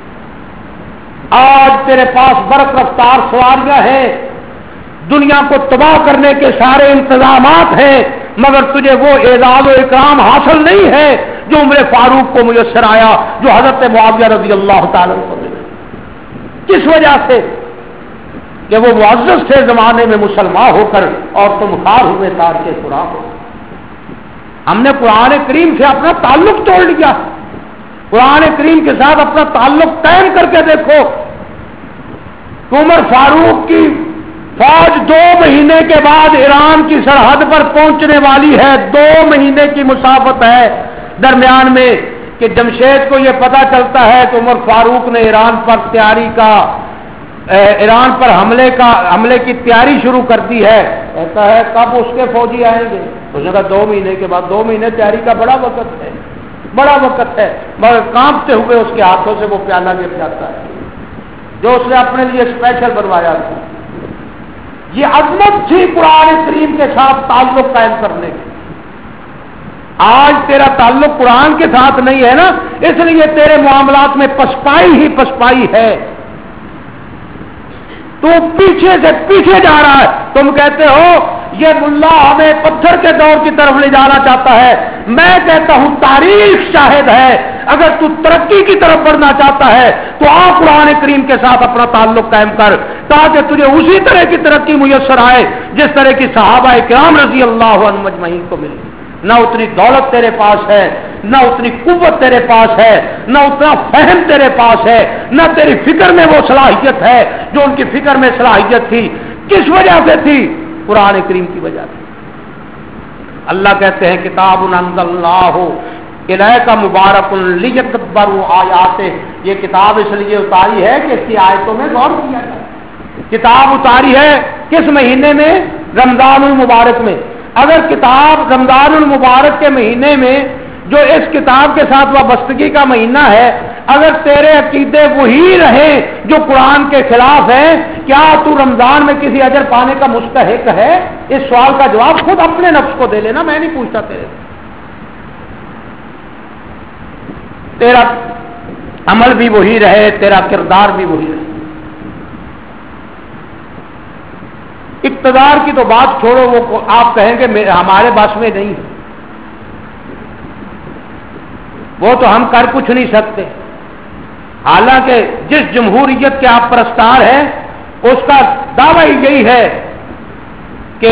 آج تیرے پاس برق رفتار سواریاں ہیں، دنیا کو تباہ کرنے کے سارے انتظامات ہیں، مگر تجھے وہ اعزاز و اکرام حاصل نہیں ہے جو عمر فاروق کو میسر آیا، جو حضرت معاویہ رضی اللہ تعالیٰ عنہ کو ملا۔ کس وجہ سے؟ کہ وہ معزز تھے زمانے میں مسلمان ہو کر اور تم خار ہوئے تار کے سوراخ ہو۔ ہم نے قرآن کریم سے اپنا تعلق توڑ لیا، قرآن کریم کے ساتھ اپنا تعلق قائم کر کے دیکھو۔ عمر فاروق کی فوج دو مہینے کے بعد ایران کی سرحد پر پہنچنے والی ہے، دو مہینے کی مسافت ہے درمیان میں، کہ جمشید کو یہ پتا چلتا ہے کہ عمر فاروق نے ایران پر تیاری کا ایران پر حملے کا حملے کی تیاری شروع کر دی ہے۔ ایسا ہے کب اس کے فوجی آئیں گے؟ اس نے کہا دو مہینے کے بعد۔ دو مہینے تیاری کا بڑا وقت ہے، بڑا وقت ہے، مگر کانپتے ہوئے اس کے ہاتھوں سے وہ پیالہ گر جاتا ہے جو اس نے اپنے لیے اسپیشل بنوایا تھا۔ یہ عظمت تھی قرآن کریم کے ساتھ تعلق قائم کرنے کی۔ آج تیرا تعلق قرآن کے ساتھ نہیں ہے نا، اس لیے تیرے معاملات میں پسپائی ہی پسپائی ہے، تو پیچھے سے پیچھے جا رہا ہے۔ تم کہتے ہو یہ ملا ہمیں پتھر کے دور کی طرف لے جانا چاہتا ہے، میں کہتا ہوں تاریخ شاہد ہے، اگر تو ترقی کی طرف بڑھنا چاہتا ہے تو آ قرآن کریم کے ساتھ اپنا تعلق قائم کر، تاکہ تجھے اسی طرح کی ترقی میسر آئے جس طرح کی صحابہ کرام رضی اللہ عنہم اجمعین کو ملی۔ نہ اتنی دولت تیرے پاس ہے، نہ اتنی قوت تیرے پاس ہے، نہ اتنا فہم تیرے پاس ہے، نہ تیری فکر میں وہ صلاحیت ہے جو ان کی فکر میں صلاحیت تھی۔ کس وجہ سے تھی؟ قرآن کریم کی وجہ سے۔ اللہ کہتے ہیں کتاب انزلناہ الیک مبارک لیدبروا آیاتہ، یہ کتاب اس لیے اتاری ہے کہ اس کی آیتوں میں غور کیا جائے۔ کتاب اتاری ہے کس مہینے میں؟ رمضان المبارک میں۔ اگر کتاب رمضان المبارک کے مہینے میں جو اس کتاب کے ساتھ وابستگی کا مہینہ ہے، اگر تیرے عقیدے وہی رہے جو قرآن کے خلاف ہیں، کیا تو رمضان میں کسی اجر پانے کا مستحق ہے؟ اس سوال کا جواب خود اپنے نفس کو دے لینا، میں نہیں پوچھتا تیرے سے۔ تیرا عمل بھی وہی رہے، تیرا کردار بھی وہی رہے۔ اقتدار کی تو بات چھوڑو، وہ آپ کہیں گے ہمارے بس میں نہیں، وہ تو ہم کر کچھ نہیں سکتے۔ حالانکہ جس جمہوریت کے آپ پرستار ہیں اس کا دعویٰ یہی ہے کہ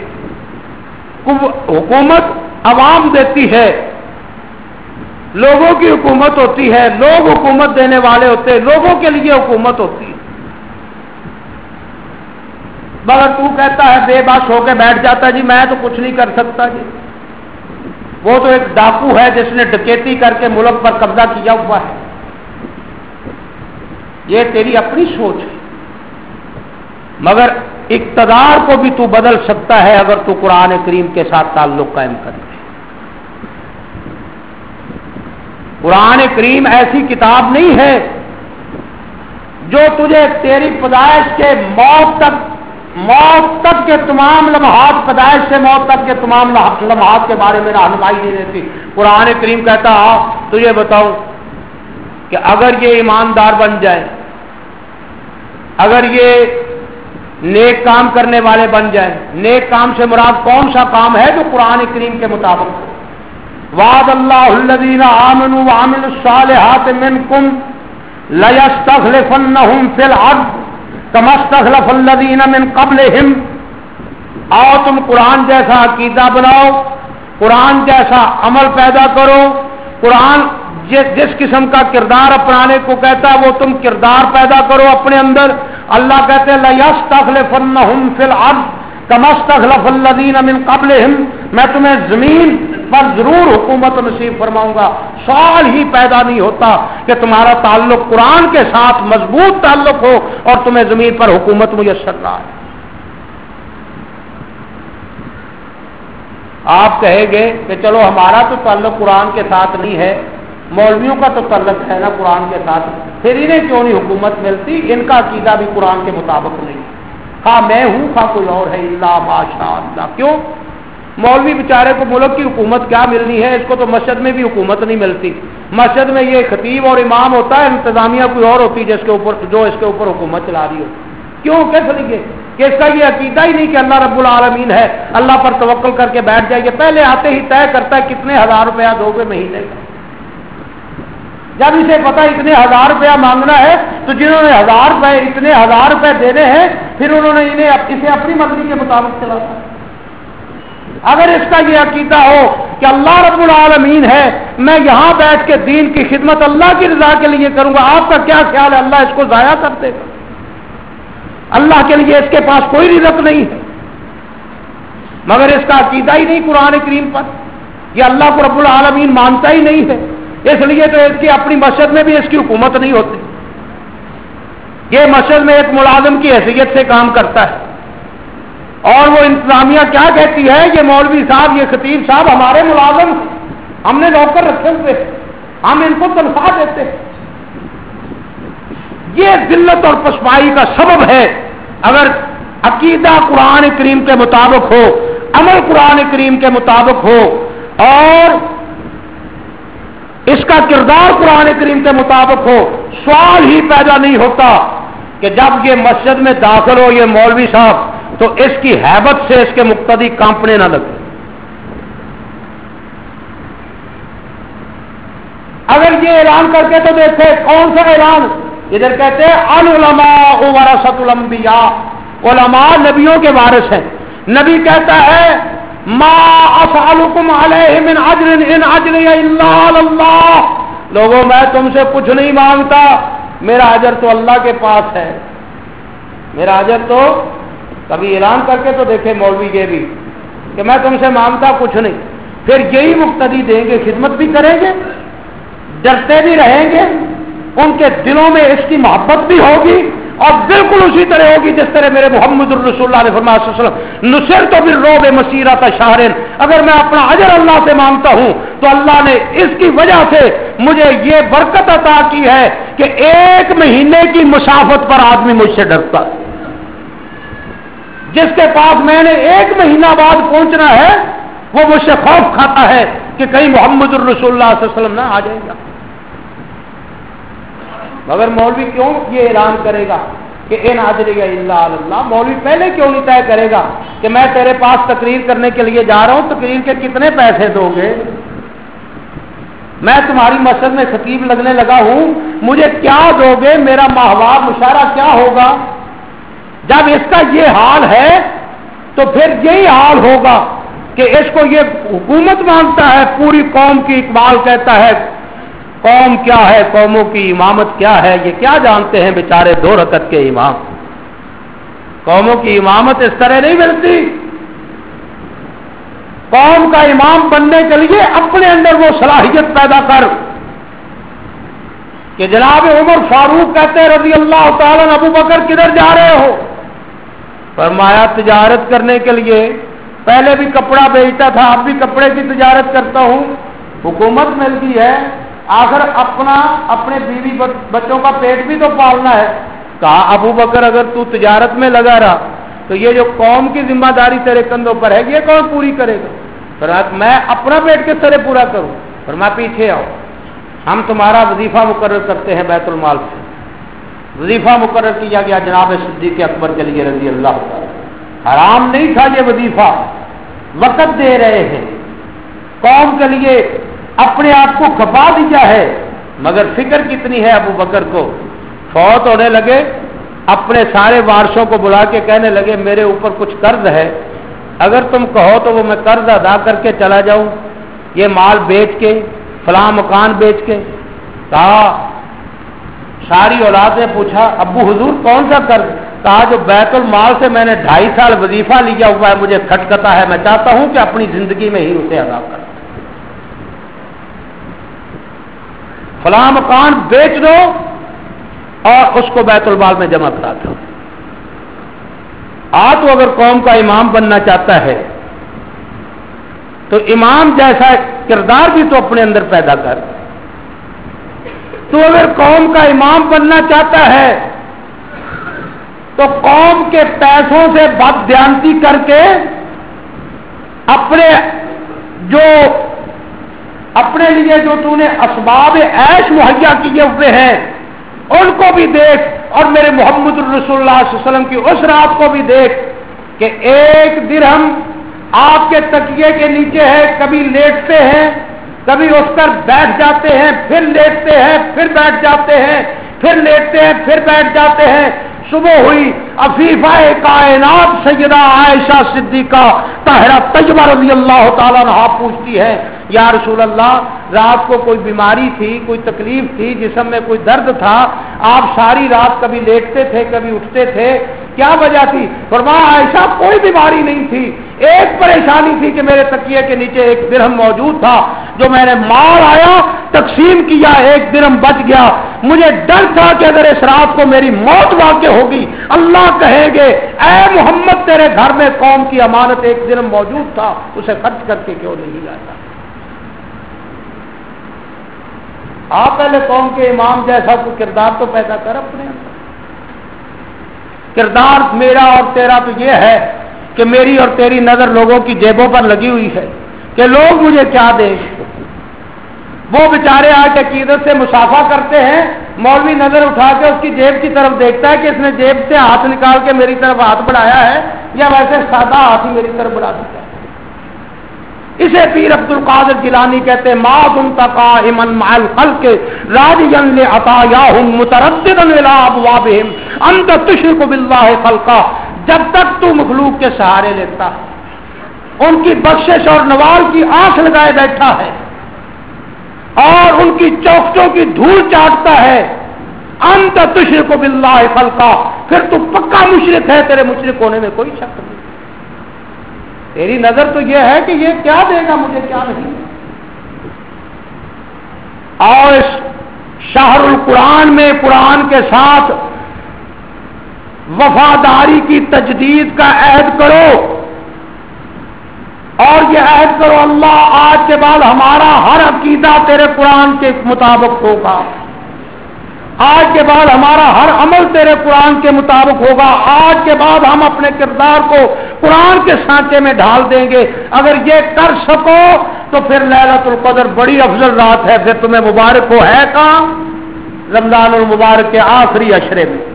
حکومت عوام دیتی ہے، لوگوں کی حکومت ہوتی ہے، لوگ حکومت دینے والے ہوتے ہیں، لوگوں کے لیے حکومت ہوتی ہے۔ مگر تو کہتا ہے بے بس ہو کے بیٹھ جاتا جی میں تو کچھ نہیں کر سکتا جی، وہ تو ایک ڈاکو ہے جس نے ڈکیتی کر کے ملک پر قبضہ کیا ہوا ہے۔ یہ تیری اپنی سوچ ہے، مگر اقتدار کو بھی تو بدل سکتا ہے اگر تو قرآن کریم کے ساتھ تعلق قائم کر لے۔ قرآن کریم ایسی کتاب نہیں ہے جو تجھے تیری پیدائش کے موت تک موت تک کے تمام لمحات پیدائش سے موت تک کے تمام لمحات کے بارے میں رہنمائی نہیں دیتی۔ قرآن کریم کہتا آ تجھے بتاؤں کہ اگر یہ ایماندار بن جائے، اگر یہ نیک کام کرنے والے بن جائیں، نیک کام سے مراد کون سا کام ہے جو قرآن کریم کے مطابق ہو؟ وعد اللہ الذین آمنوا وعملوا الصالحات منکم لیستخلفنہم فی الارض کما استخلف الذین من قبلہم۔ آؤ تم قرآن جیسا عقیدہ بناؤ، قرآن جیسا عمل پیدا کرو، قرآن جس قسم کا کردار اپنانے کو کہتا ہے وہ تم کردار پیدا کرو اپنے اندر۔ اللہ کہتے ہیں لَيَسْتَخْلِفَنَّهُمْ فِي الْأَرْضِ كَمَا اسْتَخْلَفَ الَّذِينَ مِن قَبْلِهِمْ، میں تمہیں زمین پر ضرور حکومت نصیب فرماؤں گا۔ سوال ہی پیدا نہیں ہوتا کہ تمہارا تعلق قرآن کے ساتھ مضبوط تعلق ہو اور تمہیں زمین پر حکومت میسر نہ آئے۔ آپ کہیں گے کہ چلو ہمارا تو تعلق قرآن کے ساتھ نہیں ہے، مولویوں کا تو تعلق ہے نا قرآن کے ساتھ، پھر انہیں کیوں نہیں حکومت ملتی؟ ان کا عقیدہ بھی قرآن کے مطابق نہیں، خواہ میں ہوں خواہ کوئی اور ہے، اللہ ماشاء اللہ۔ کیوں؟ مولوی بیچارے کو ملک کی حکومت کیا ملنی ہے؟ اس کو تو مسجد میں بھی حکومت نہیں ملتی۔ مسجد میں یہ خطیب اور امام ہوتا ہے، انتظامیہ کوئی اور ہوتی ہے جس کے اوپر جو اس کے اوپر حکومت چلا رہی ہو۔ کیوں؟ کیسے لیے کہ اس کا یہ عقیدہ ہی نہیں کہ اللہ رب العالمین ہے، اللہ پر توکل کر کے بیٹھ جائے۔ یہ پہلے آتے ہی طے کرتا ہے کتنے ہزار روپیہ دو گے مہینے کا۔ جب اسے پتا اتنے ہزار روپیہ مانگنا ہے تو جنہوں نے ہزار روپے اتنے ہزار روپے دینے ہیں پھر انہوں نے انہیں اسے اپنی مرضی کے مطابق چلانا۔ اگر اس کا یہ عقیدہ ہو کہ اللہ رب العالمین ہے، میں یہاں بیٹھ کے دین کی خدمت اللہ کی رضا کے لیے کروں گا، آپ کا کیا خیال ہے؟ اللہ اس کو ضائع کر دے گا؟ اللہ کے لیے اس کے پاس کوئی رزق نہیں ہے، مگر اس کا عقیدہ ہی نہیں قرآن کریم پر، یہ اللہ کو رب العالمین مانتا ہی نہیں ہے، اس لیے تو اس کی اپنی مسجد میں بھی اس کی حکومت نہیں ہوتی۔ یہ مسجد میں ایک ملازم کی حیثیت سے کام کرتا ہے، اور وہ انتظامیہ کیا کہتی ہے؟ یہ مولوی صاحب، یہ خطیب صاحب ہمارے ملازم ہیں، ہم نے نوکر رکھے ہوئے، ہم ان کو تنخواہ دیتے ہیں۔ یہ ذلت اور پسپائی کا سبب ہے۔ اگر عقیدہ قرآن کریم کے مطابق ہو، عمل قرآن کریم کے مطابق ہو اور اس کا کردار قرآن کریم کے مطابق ہو، سوال ہی پیدا نہیں ہوتا کہ جب یہ مسجد میں داخل ہو یہ مولوی صاحب تو اس کی ہیبت سے اس کے مقتدی کانپنے نہ لگے۔ اگر یہ اعلان کر کے تو دیکھے کون سا اعلان؟ ادھر کہتے ہیں العلماء ورثۃ الانبیاء، علماء نبیوں کے وارث ہیں۔ نبی کہتا ہے ما اسألکم علیہ من اجر ان اجری الا علی اللہ، لوگوں میں تم سے کچھ نہیں مانگتا، میرا اجر تو اللہ کے پاس ہے، میرا اجر تو کبھی اعلان کر کے تو دیکھے مولوی یہ بھی کہ میں تم سے مانگتا کچھ نہیں، پھر یہی مقتدی دیں گے، خدمت بھی کریں گے، ڈرتے بھی رہیں گے، ان کے دلوں میں اس کی محبت بھی ہوگی اور بالکل اسی طرح ہوگی جس طرح میرے محمد الرسول اللہ نے فرمایا صلی اللہ علیہ وسلم نصرت بالرعب مسیرۃ شہر، اگر میں اپنا اجر اللہ سے مانگتا ہوں تو اللہ نے اس کی وجہ سے مجھے یہ برکت عطا کی ہے کہ ایک مہینے کی مسافت پر آدمی مجھ سے ڈرتا ہے۔ جس کے پاس میں نے ایک مہینہ بعد پہنچنا ہے وہ مجھ سے خوف کھاتا ہے کہ کہیں محمد الرسول اللہ صلی اللہ علیہ وسلم نہ آ جائے گا. مگر مولوی کیوں یہ اعلان کرے گا کہ ان اجریہ الا علی اللہ؟ مولوی پہلے کیوں نہیں طے کرے گا کہ میں تیرے پاس تقریر کرنے کے لیے جا رہا ہوں، تقریر کے کتنے پیسے دو گے؟ میں تمہاری مسجد میں خطیب لگنے لگا ہوں، مجھے کیا دو گے؟ میرا ماہوار مشاعرہ کیا ہوگا؟ جب اس کا یہ حال ہے تو پھر یہی حال ہوگا کہ اس کو یہ حکومت مانگتا ہے، پوری قوم کی اقبال کہتا ہے قوم کیا ہے، قوموں کی امامت کیا ہے، یہ کیا جانتے ہیں بیچارے دو رکعت کے امام. قوموں کی امامت اس طرح نہیں ملتی. قوم کا امام بننے کے لیے اپنے اندر وہ صلاحیت پیدا کر کہ جناب عمر فاروق کہتے ہیں رضی اللہ تعالیٰ ابو بکر کدھر جا رہے ہو؟ فرمایا تجارت کرنے کے لیے. پہلے بھی کپڑا بیچتا تھا، اب بھی کپڑے کی تجارت کرتا ہوں. حکومت ملتی ہے، آخر اپنا اپنے بیوی بچوں کا پیٹ بھی تو پالنا ہے. کہا ابو بکر اگر تو تجارت میں لگا رہا تو یہ جو قوم کی ذمہ داری تیرے کندھوں پر ہے یہ کون پوری کرے گا؟ فرمایا میں اپنا پیٹ کس طرح پورا کروں؟ فرمایا پیچھے آؤ، ہم تمہارا وظیفہ مقرر کرتے ہیں بیت المال سے. وظیفہ مقرر کیا گیا جناب صدیق اکبر کے لیے رضی اللہ تعالیٰ. حرام نہیں تھا یہ وظیفہ، وقت دے رہے ہیں قوم کے لیے، اپنے آپ کو کھپا دیا ہے. مگر فکر کتنی ہے ابو بکر کو. فوت ہونے لگے، اپنے سارے وارثوں کو بلا کے کہنے لگے میرے اوپر کچھ قرض ہے، اگر تم کہو تو وہ میں قرض ادا کر کے چلا جاؤں، یہ مال بیچ کے، فلاں مکان بیچ کے. کہا ساری اولاد نے پوچھا ابو حضور کون سا قرض؟ کہا جو بیت المال سے میں نے ڈھائی سال وظیفہ لیا ہوا ہے مجھے کھٹکتا ہے، میں چاہتا ہوں کہ اپنی زندگی میں ہی اسے ادا کر. فلاں مکان بیچ دو اور اس کو بیت المال میں جمع کرا دو. آ تو اگر قوم کا امام بننا چاہتا ہے تو امام جیسا کردار بھی تو اپنے اندر پیدا کر. تو اگر قوم کا امام بننا چاہتا ہے تو قوم کے پیسوں سے بد دیانتی کر کے اپنے جو اپنے لیے جو تو نے اسباب عیش مہیا کیے ہوئے ہیں ان کو بھی دیکھ، اور میرے محمد الرسول اللہ صلی اللہ علیہ وسلم کی اس رات کو بھی دیکھ کہ ایک درہم آپ کے تکیے کے نیچے ہے، کبھی لیٹتے ہیں، کبھی اٹھ کر بیٹھ جاتے ہیں، پھر لیٹتے ہیں، پھر بیٹھ جاتے ہیں، پھر لیٹتے ہیں، پھر بیٹھ جاتے ہیں. صبح ہوئی، عفیفہ کائنات سیدہ عائشہ صدیقہ طاہرہ طیبہ رضی اللہ تعالیٰ عنہا پوچھتی ہے یا رسول اللہ رات کو کوئی بیماری تھی، کوئی تکلیف تھی، جسم میں کوئی درد تھا، آپ ساری رات کبھی لیٹتے تھے کبھی اٹھتے تھے، کیا وجہ تھی؟ فرمایا عائشہ کوئی بیماری نہیں تھی، ایک پریشانی تھی کہ میرے تکیے کے نیچے ایک درہم موجود تھا، جو میں نے مال آیا تقسیم کیا ایک درہم بچ گیا، مجھے ڈر تھا کہ اگر اس رات کو میری موت واقع ہوگی اللہ کہیں گے اے محمد تیرے گھر میں قوم کی امانت ایک درہم موجود تھا، اسے خرچ کر کے کیوں نہیں لایا؟ آپ پہلے قوم کے امام جیسا کوئی کردار تو پیدا کر اپنے اندر. کردار میرا اور تیرا تو یہ ہے کہ میری اور تیری نظر لوگوں کی جیبوں پر لگی ہوئی ہے کہ لوگ مجھے کیا دیں. وہ بیچارے آ کے عقیدت سے مسافہ کرتے ہیں، مولوی نظر اٹھا کے اس کی جیب کی طرف دیکھتا ہے کہ اس نے جیب سے ہاتھ نکال کے میری طرف ہاتھ بڑھایا ہے یا ویسے سادہ ہاتھ ہی میری طرف بڑھا دیتا ہے. اسے پیر عبد القادر جیلانی کہتے ہیں ما كنت قائما مع الخلق راضيا لعطاياهم مترددا الى ابوابهم انت تشرك بالله خلقا. جب تک تو مخلوق کے سہارے لیتا ان کی بخشش اور نوال کی آنکھ لگائے بیٹھا ہے اور ان کی چوکھٹوں کی دھول چاٹتا ہے، انت تشرک باللہ خلقا، پھر تو پکا مشرک ہے، تیرے مشرک ہونے میں کوئی شک نہیں. تیری نظر تو یہ ہے کہ یہ کیا دے گا مجھے کیا نہیں. اور اس شہر القرآن میں قرآن کے ساتھ وفاداری کی تجدید کا عہد کرو، اور یہ عہد کرو اللہ آج کے بعد ہمارا ہر عقیدہ تیرے قرآن کے مطابق ہوگا. آج کے بعد ہمارا ہر عمل تیرے قرآن کے مطابق ہوگا، آج کے بعد ہم اپنے کردار کو قرآن کے سانچے میں ڈھال دیں گے۔ اگر یہ کر سکو تو پھر لیلۃ القدر بڑی افضل رات ہے، پھر تمہیں مبارک ہو۔ ہے کہاں؟ رمضان المبارک کے آخری عشرے میں۔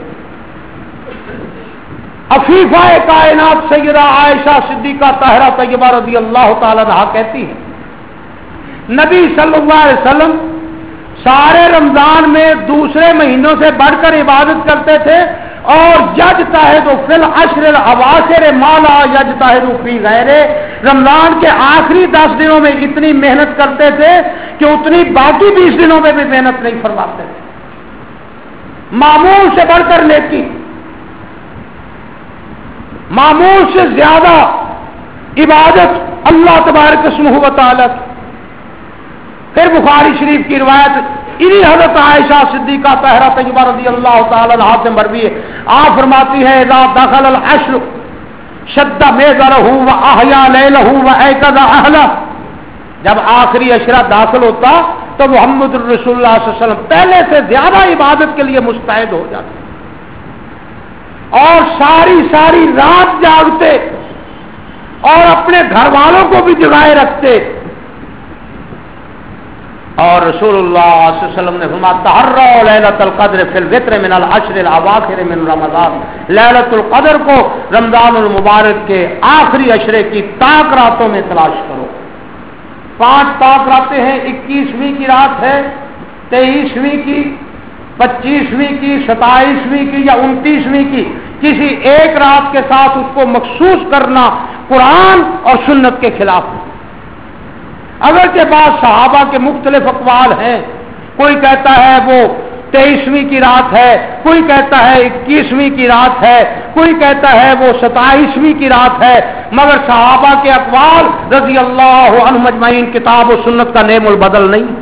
عفیفہ کائنات سیدہ عائشہ صدیقہ طاہرہ طیبہ رضی اللہ تعالی عنہا کہتی ہے نبی صلی اللہ علیہ وسلم سارے رمضان میں دوسرے مہینوں سے بڑھ کر عبادت کرتے تھے، اور یجتہد فی العشر الاواخر ما لا یجتہد فی غیرہ، رمضان کے آخری دس دنوں میں اتنی محنت کرتے تھے کہ اتنی باقی بیس دنوں میں بھی محنت نہیں فرماتے تھے۔ معمول سے بڑھ کر نیکی، معمول سے زیادہ عبادت اللہ تبارک اسمہ و تعالی۔ پھر بخاری شریف کی روایت انہی حضرت عائشہ صدیقہ طاہرہ طیبہ رضی اللہ تعالی عنہا سے مروی ہے، آپ فرماتی ہے اذا دخل العشر شد میزرہ واحیا لیلہ وایقظ اہلہ، جب آخری عشرہ داخل ہوتا تو محمد رسول اللہ صلی اللہ علیہ وسلم پہلے سے زیادہ عبادت کے لیے مستعد ہو جاتے اور ساری ساری رات جاگتے اور اپنے گھر والوں کو بھی جگائے رکھتے۔ اور رسول اللہ صلی اللہ علیہ وسلم نے فرمایا تحروا لیلۃ القدر فی الوتر من العشر الاواخر من رمضان، لیلۃ القدر کو رمضان المبارک کے آخری عشرے کی طاق راتوں میں تلاش کرو۔ پانچ طاق راتیں ہیں، اکیسویں کی رات ہے، تیئیسویں کی، پچیسویں کی، ستائیسویں کی یا انتیسویں کی، کسی ایک رات کے ساتھ اس کو مخصوص کرنا قرآن اور سنت کے خلاف ہے۔ اگر کے بعد صحابہ کے مختلف اقوال ہیں، کوئی کہتا ہے وہ تیئیسویں کی رات ہے، کوئی کہتا ہے اکیسویں کی رات ہے، کوئی کہتا ہے وہ ستائیسویں کی رات ہے، مگر صحابہ کے اقوال رضی اللہ عنہم اجمعین کتاب و سنت کا نعم البدل نہیں۔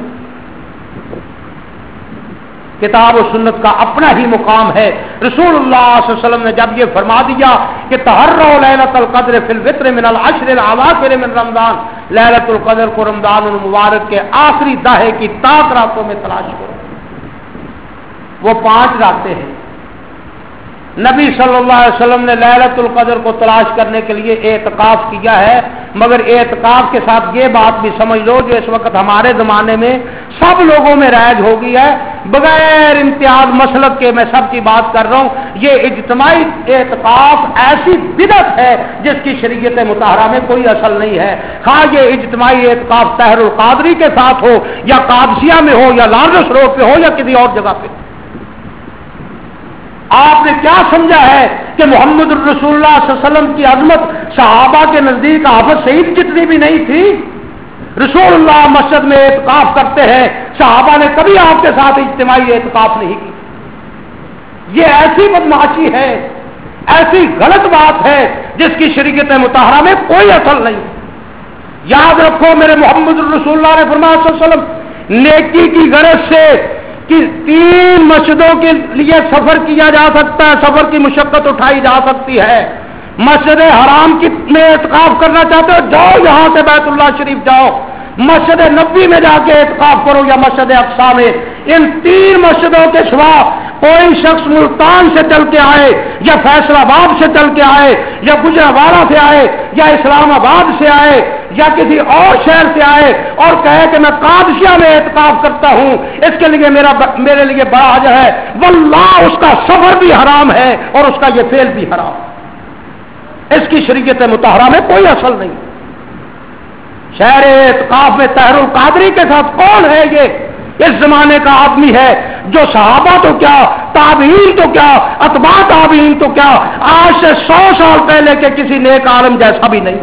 کتاب و سنت کا اپنا ہی مقام ہے۔ رسول اللہ صلی اللہ علیہ وسلم نے جب یہ فرما دیا کہ تحروا لیلۃ القدر فی الوتر من العشر الاواخر من رمضان، لیلۃ القدر کو رمضان المبارک کے آخری دہے کی طاق راتوں میں تلاش کرو، وہ پانچ راتیں ہیں۔ نبی صلی اللہ علیہ وسلم نے لیلۃ القدر کو تلاش کرنے کے لیے اعتکاف کیا ہے، مگر اعتکاف کے ساتھ یہ بات بھی سمجھ لو جو اس وقت ہمارے زمانے میں سب لوگوں میں رائج ہو گئی ہے، بغیر امتیاز مسلک کے میں سب کی بات کر رہا ہوں، یہ اجتماعی اعتکاف ایسی بدعت ہے جس کی شریعت مطہرہ میں کوئی اصل نہیں ہے، خواہ یہ اجتماعی اعتکاف طاہر القادری کے ساتھ ہو یا قادسیہ میں ہو یا لارنس روڈ پہ ہو یا کسی اور جگہ پہ۔ آپ نے کیا سمجھا ہے کہ محمد الرسول اللہ صلی اللہ علیہ وسلم کی عظمت صحابہ کے نزدیک حافظ سعید جتنی بھی نہیں تھی؟ رسول اللہ مسجد میں اعتکاف کرتے ہیں، صحابہ نے کبھی آپ کے ساتھ اجتماعی اعتکاف نہیں کی۔ یہ ایسی بدمعاشی ہے، ایسی غلط بات ہے جس کی شریعت مطہرہ میں کوئی اصل نہیں۔ یاد رکھو میرے محمد الرسول اللہ نے فرمایا صلی اللہ علیہ وسلم نیکی کی غرض سے کہ تین مسجدوں کے لیے سفر کیا جا سکتا ہے، سفر کی مشقت اٹھائی جا سکتی ہے۔ مسجد حرام کی میں اعتکاف کرنا چاہتے ہو جاؤ، یہاں سے بیت اللہ شریف جاؤ، مسجد نبوی میں جا کے اعتکاف کرو یا مسجد اقصی میں۔ ان تین مسجدوں کے سوا کوئی شخص ملتان سے چل کے آئے یا فیصل آباد سے چل کے آئے یا گجرانوالہ سے آئے یا اسلام آباد سے آئے یا کسی اور شہر سے آئے اور کہے کہ میں قادسیہ میں اعتکاف کرتا ہوں، اس کے لیے میرا میرے لیے بڑا اجر ہے، واللہ اس کا سفر بھی حرام ہے اور اس کا یہ فعل بھی حرام ہے۔ اس کی شریعت مطہرہ میں کوئی اصل نہیں۔ شہر اعتکاف میں طاہر القادری کے ساتھ کون ہے؟ یہ اس زمانے کا آدمی ہے جو صحابہ تو کیا، تابعین تو کیا، اتباع تابعین تو کیا، آج سے سو سال پہلے کے کسی نیک عالم جیسا بھی نہیں۔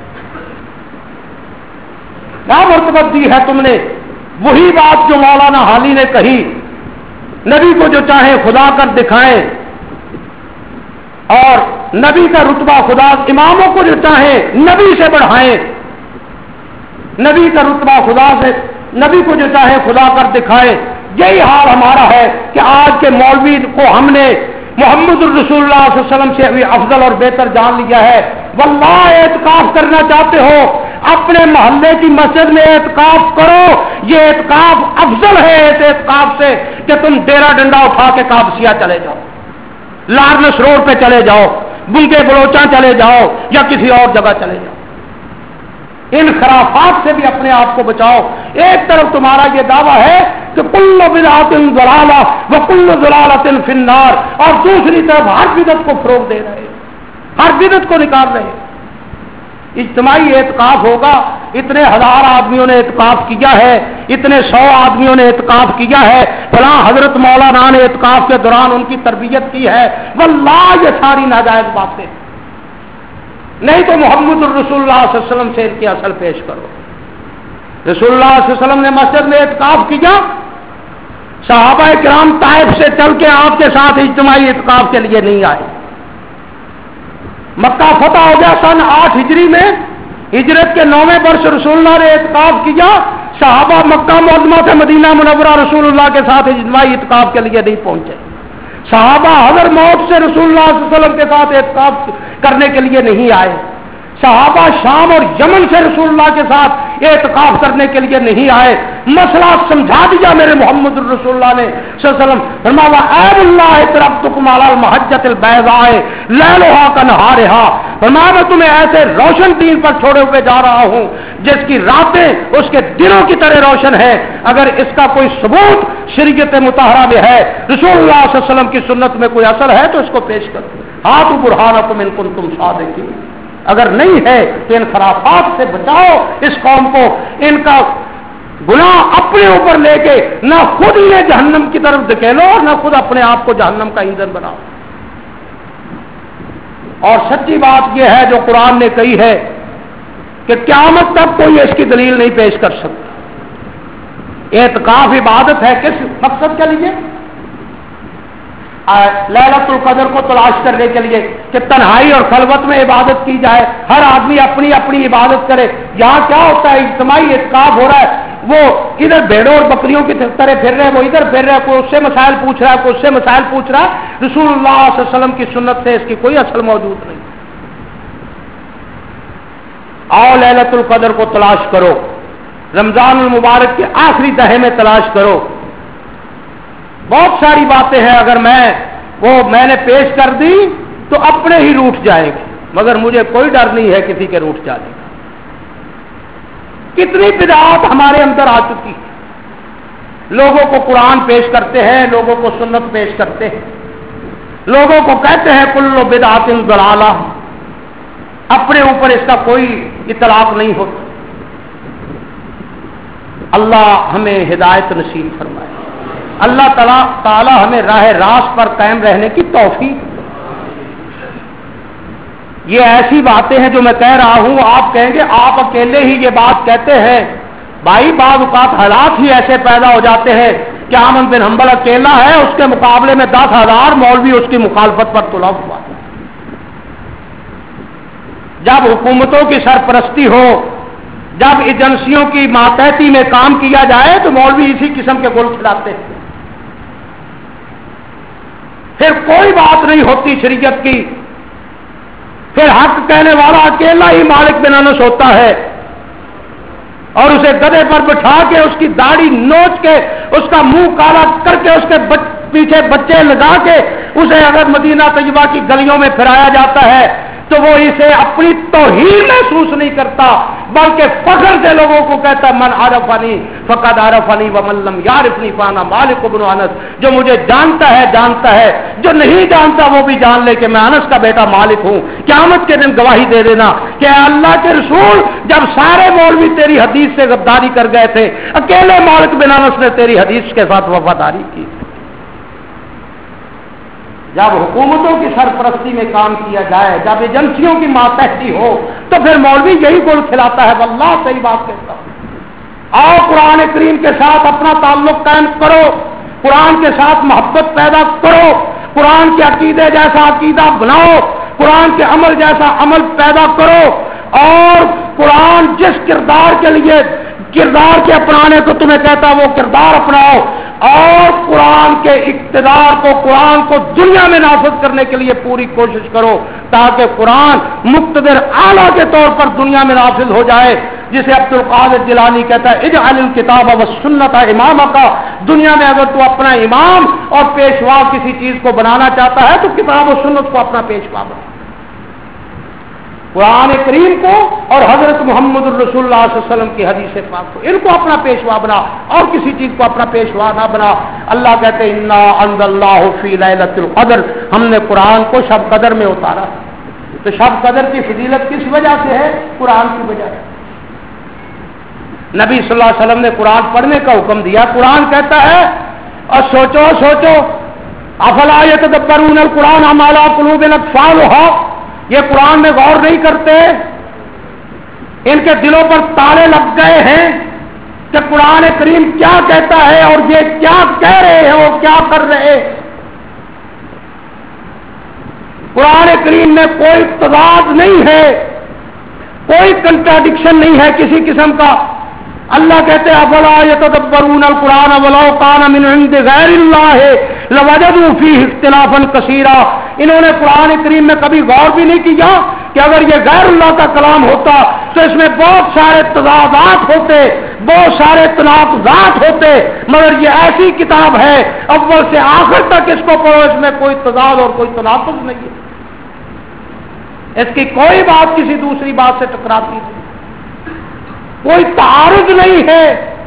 کیا مرتبت دی ہے تم نے؟ وہی بات جو مولانا حالی نے کہی، نبی کو جو چاہے خدا کر دکھائیں اور نبی کا رتبہ خدا، اماموں کو جو چاہے نبی سے بڑھائیں، نبی کا رتبہ خدا سے، نبی کو جو چاہے خدا کر دکھائے۔ یہی حال ہمارا ہے کہ آج کے مولوی کو ہم نے محمد الرسول اللہ صلی اللہ علیہ وسلم سے بھی افضل اور بہتر جان لیا ہے۔ واللہ اعتکاف کرنا چاہتے ہو، اپنے محلے کی مسجد میں اعتکاف کرو. یہ اعتکاف افضل ہے اس اعتکاف سے کہ تم ڈیرا ڈنڈا اٹھا کے قادسیہ چلے جاؤ, لارنس روڈ پہ چلے جاؤ, بنگے بلوچاں چلے جاؤ یا کسی اور جگہ چلے جاؤ. ان خرافات سے بھی اپنے آپ کو بچاؤ. ایک طرف تمہارا یہ دعویٰ ہے کہ کل بدعۃ ضلالہ وکل ضلالۃ فی النار, اور دوسری طرف ہر بدعت کو فروغ دے رہے, ہر بدعت کو نکال رہے. اجتماعی اعتکاف ہوگا, اتنے ہزار آدمیوں نے اعتکاف کیا ہے, اتنے سو آدمیوں نے اعتکاف کیا ہے, فلاں حضرت مولانا نے اعتکاف کے دوران ان کی تربیت کی ہے. واللہ یہ ساری ناجائز باتیں نہیں تو محمد الرسول اللہ صلی اللہ علیہ وسلم سے ان کی اصل پیش کرو. رسول اللہ صلی اللہ علیہ وسلم نے مسجد میں اعتکاف کیا, صحابہ کرام طائف سے چل کے آپ کے ساتھ اجتماعی اعتکاف کے لیے نہیں آئے. مکہ فتح ہو گیا سن آٹھ ہجری میں, ہجرت کے نویں برس رسول اللہ نے اعتکاف کیا. صحابہ مکہ معظمہ سے مدینہ منورہ رسول اللہ کے ساتھ اجتماعی اعتکاف کے لیے نہیں پہنچے. صحابہ حضر موت سے رسول اللہ صلی اللہ علیہ وسلم کے ساتھ اعتکاف کرنے کے لیے نہیں آئے. صحابہ شام اور یمن سے رسول اللہ کے ساتھ اعتکاف کرنے کے لیے نہیں آئے. مسئلہ سمجھا دیا میرے محمد الرسول اللہ نے صلی اللہ علیہ وسلم. فرمایا اے اللہ ترکتکم علی المحجۃ البیضاء لیلھا کنہارھا, فرمایا میں تمہیں ایسے روشن دین پر چھوڑے ہوئے جا رہا ہوں جس کی راتیں اس کے دنوں کی طرح روشن ہے. اگر اس کا کوئی ثبوت شریعت مطہرہ میں ہے, رسول اللہ صلی اللہ علیہ وسلم کی سنت میں کوئی اثر ہے تو اس کو پیش کرو. ہاتھوا برہانکم ان کنتم صادقین. اگر نہیں ہے تو ان خرافات سے بچاؤ اس قوم کو. ان کا گناہ اپنے اوپر لے کے نہ خود انہیں جہنم کی طرف دھکیلو اور نہ خود اپنے آپ کو جہنم کا ایندھن بناؤ. اور سچی بات یہ ہے جو قرآن نے کہی ہے کہ قیامت تک کوئی اس کی دلیل نہیں پیش کر سکتا. اعتکاف عبادت ہے کس مقصد کے لیے؟ لیلۃ القدر کو تلاش کرنے کے لیے کہ تنہائی اور خلوت میں عبادت کی جائے, ہر آدمی اپنی اپنی عبادت کرے. یہاں کیا ہوتا ہے, اجتماعی اعتکاف ہو رہا ہے, وہ ادھر بھیڑوں اور بکریوں کی طرح پھر رہے ہیں, وہ ادھر پھر رہے ہیں, کوئی اس سے مسائل پوچھ رہا ہے, کوئی اس سے مسائل پوچھ رہا ہے. رسول اللہ صلی اللہ علیہ وسلم کی سنت سے اس کی کوئی اصل موجود نہیں. آؤ لیلۃ القدر کو تلاش کرو, رمضان المبارک کے آخری دہے میں تلاش کرو. بہت ساری باتیں ہیں, اگر میں وہ میں نے پیش کر دی تو اپنے ہی روٹ جائے گی, مگر مجھے کوئی ڈر نہیں ہے کسی کے روٹ جانے کا. کتنی بدعات ہمارے اندر آ چکی ہے. لوگوں کو قرآن پیش کرتے ہیں, لوگوں کو سنت پیش کرتے ہیں, لوگوں کو کہتے ہیں کل بدعۃ ضلالہ, اپنے اوپر اس کا کوئی اطلاق نہیں ہوتا. اللہ ہمیں ہدایت نصیب فرمائے. اللہ تعالیٰ تعالیٰ ہمیں راہ راست پر قائم رہنے کی توفیق. یہ ایسی باتیں ہیں جو میں کہہ رہا ہوں, آپ کہیں گے آپ اکیلے ہی یہ بات کہتے ہیں. بھائی بعض اوقات حالات ہی ایسے پیدا ہو جاتے ہیں کہ احمد بن حنبل اکیلا ہے, اس کے مقابلے میں دس ہزار مولوی اس کی مخالفت پر تلا ہوا ہے. جب حکومتوں کی سرپرستی ہو, جب ایجنسیوں کی ماتحتی میں کام کیا جائے تو مولوی اسی قسم کے گل کھلاتے ہیں. پھر کوئی بات نہیں ہوتی شریعت کی, پھر حق کہنے والا اکیلا ہی مالک بن انس ہوتا ہے, اور اسے گدھے پر بٹھا کے اس کی داڑھی نوچ کے اس کا منہ کالا کر کے اس کے بچ, پیچھے بچے لگا کے اسے اگر مدینہ طیبہ کی گلیوں میں پھرایا جاتا ہے تو وہ اسے اپنی توہین محسوس نہیں کرتا, بلکہ فخر سے لوگوں کو کہتا من عرفنی فقد عرفنی ومن لم یعرفنی فانا مالک بن انس. جو مجھے جانتا ہے جانتا ہے, جو نہیں جانتا وہ بھی جان لے کہ میں انس کا بیٹا مالک ہوں. قیامت کے دن گواہی دے دینا کہ اللہ کے رسول جب سارے مولوی تیری حدیث سے غداری کر گئے تھے, اکیلے مالک بن انس نے تیری حدیث کے ساتھ وفاداری کی. جب حکومتوں کی سرپرستی میں کام کیا جائے, جب ایجنسیوں کی ماتحتی ہو, تو پھر مولوی یہی گول کھلاتا ہے. واللہ صحیح بات کہتا ہوں. آؤ قرآن کریم کے ساتھ اپنا تعلق قائم کرو, قرآن کے ساتھ محبت پیدا کرو, قرآن کے عقیدے جیسا عقیدہ بناؤ, قرآن کے عمل جیسا عمل پیدا کرو, اور قرآن جس کردار کے لیے کردار کے اپنانے کو تمہیں کہتا وہ کردار اپناؤ. اور قرآن کے اقتدار کو، قرآن کو دنیا میں نافذ کرنے کے لیے پوری کوشش کرو تاکہ قرآن مقتدر اعلیٰ کے طور پر دنیا میں نافذ ہو جائے، جسے عبد القادر جیلانی کہتا ہے اجعل الکتاب والسنت امامہ کا۔ دنیا میں اگر تو اپنا امام اور پیشوا کسی چیز کو بنانا چاہتا ہے تو کتاب و سنت کو اپنا پیشوا بنا، قرآن کریم کو اور حضرت محمد الرسول اللہ صلی اللہ علیہ وسلم کی حدیث پاک کو، ان کو اپنا پیشوا بنا اور کسی چیز کو اپنا پیشوا نہ بنا۔ اللہ کہتے ہیں انا انزلناہ فی لیلۃ القدر، ہم نے قرآن کو شب قدر میں اتارا۔ تو شب قدر کی فضیلت کس وجہ سے ہے؟ قرآن کی وجہ سے۔ نبی صلی اللہ علیہ وسلم نے قرآن پڑھنے کا حکم دیا۔ قرآن کہتا ہے اور سوچو سوچو افلا یتدبرون القرآن ام علی قلوب اقفالها، یہ قرآن میں غور نہیں کرتے، ان کے دلوں پر تالے لگ گئے ہیں کہ قرآن کریم کیا کہتا ہے اور یہ کیا کہہ رہے ہیں اور کیا کر رہے ہیں۔ قرآن کریم میں کوئی تضاد نہیں ہے، کوئی کنٹراڈکشن نہیں ہے کسی قسم کا۔ اللہ کہتے ہیں افلا یتدبرون القرآن ولو کان من عند غیر اللہ لوجدوا فیہ اختلافا کثیرا، انہوں نے قرآن کریم میں کبھی غور بھی نہیں کیا کہ اگر یہ غیر اللہ کا کلام ہوتا تو اس میں بہت سارے تضادات ہوتے، بہت سارے تناقضات ہوتے، مگر یہ ایسی کتاب ہے اول سے آخر تک اس کو پڑھو، اس میں کوئی تضاد اور کوئی تناقض نہیں ہے، اس کی کوئی بات کسی دوسری بات سے ٹکراتی نہیں، کوئی تعارض نہیں ہے۔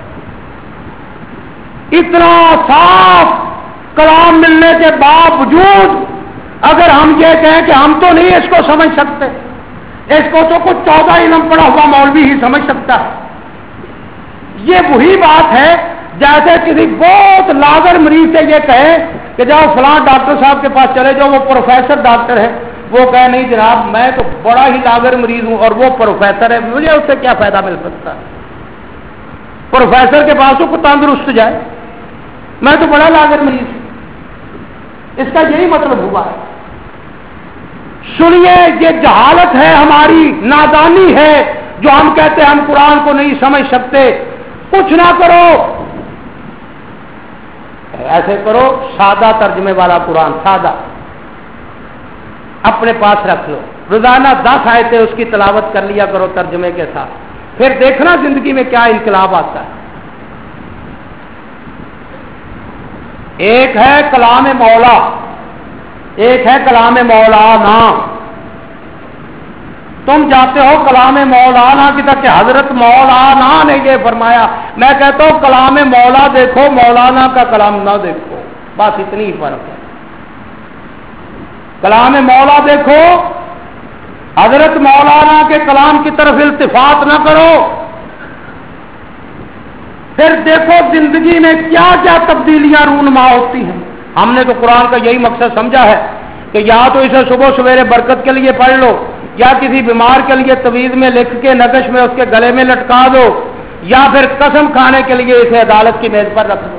اتنا صاف کلام ملنے کے باوجود اگر ہم یہ کہیں کہ ہم تو نہیں اس کو سمجھ سکتے، اس کو تو کچھ چودہ علم پڑا ہوا مولوی ہی سمجھ سکتا ہے، یہ وہی بات ہے جیسے کسی بہت لاغر مریض سے یہ کہے کہ جاؤ فلاں ڈاکٹر صاحب کے پاس چلے جاؤ، وہ پروفیسر ڈاکٹر ہے، وہ کہے نہیں جناب میں تو بڑا ہی لاغر مریض ہوں اور وہ پروفیسر ہے، مجھے اس سے کیا فائدہ مل سکتا ہے؟ پروفیسر کے پاس تو کوئی تندرست جائے، میں تو بڑا لاغر مریض ہوں، اس کا یہی مطلب ہوا ہے۔ سنیے، یہ جہالت ہے، ہماری نادانی ہے جو ہم کہتے ہیں ہم قرآن کو نہیں سمجھ سکتے۔ کچھ نہ کرو، ایسے کرو سادہ ترجمے والا قرآن، سادہ اپنے پاس رکھ لو، روزانہ دس آیتیں اس کی تلاوت کر لیا کرو ترجمے کے ساتھ، پھر دیکھنا زندگی میں کیا انقلاب آتا ہے۔ ایک ہے کلام مولا، ایک ہے کلام مولانا۔ تم جاتے ہو کلام مولانا کی طرف کہ حضرت مولانا نے یہ فرمایا، میں کہتا ہوں کلام مولا دیکھو، مولانا کا کلام نہ دیکھو، بس اتنی ہی فرق ہے۔ کلام مولا دیکھو، حضرت مولانا کے کلام کی طرف التفات نہ کرو، پھر دیکھو زندگی میں کیا کیا تبدیلیاں رونما ہوتی ہیں۔ ہم نے تو قرآن کا یہی مقصد سمجھا ہے کہ یا تو اسے صبح سویرے برکت کے لیے پڑھ لو، یا کسی بیمار کے لیے تویز میں لکھ کے نقش میں اس کے گلے میں لٹکا دو، یا پھر قسم کھانے کے لیے اسے عدالت کی میز پر رکھ دو۔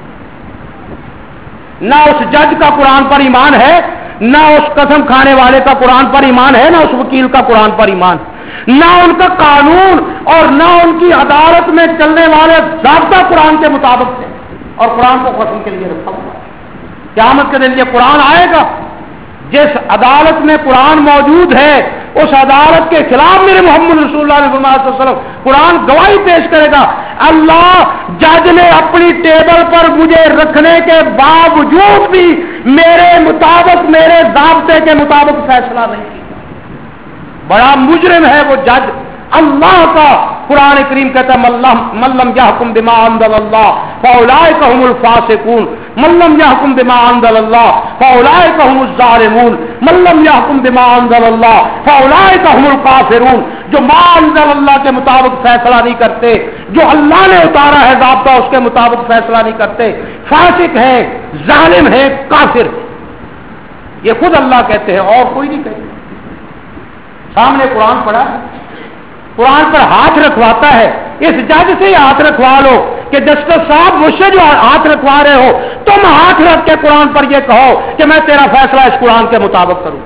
نہ اس جج کا قرآن پر ایمان ہے، نہ اس قسم کھانے والے کا قرآن پر ایمان ہے، نہ اس وکیل کا قرآن پر ایمان، نہ ان کا قانون اور نہ ان کی عدالت میں چلنے والے ضابطہ قرآن کے مطابق ہے، اور قرآن کو قسم کے لیے رکھا ہوا ہے۔ قیامت کے دن یہ قرآن آئے گا، جس عدالت میں قرآن موجود ہے اس عدالت کے خلاف میرے محمد رسول اللہ صلی اللہ علیہ وسلم قرآن گواہی پیش کرے گا، اللہ جج نے اپنی ٹیبل پر مجھے رکھنے کے باوجود بھی میرے مطابق، میرے ضابطے کے مطابق فیصلہ نہیں کیا، بڑا مجرم ہے وہ جج۔ اللہ کا قرآن کریم کہتا ہے من لم یحکم بما انزل اللہ فاولئک هم الفاسقون، من لم یحکم بما انزل اللہ فاولئک هم الظالمون، من لم یحکم بما انزل اللہ فاولئک هم الکافرون۔ جو ما انزل اللہ کے مطابق فیصلہ نہیں کرتے، جو اللہ نے اتارا ہے ضابطہ اس کے مطابق فیصلہ نہیں کرتے، فاسق ہے، ظالم ہے، کافر ہے، یہ خود اللہ کہتے ہیں اور کوئی نہیں کہتے۔ سامنے قرآن پڑھا ہے، قرآن پر ہاتھ رکھواتا ہے، اس جج سے ہی ہاتھ رکھوا لو کہ جسٹس صاحب مجھ سے جو ہاتھ رکھوا رہے ہو تم ہاتھ رکھ کے قرآن پر یہ کہو کہ میں تیرا فیصلہ اس قرآن کے مطابق کروں۔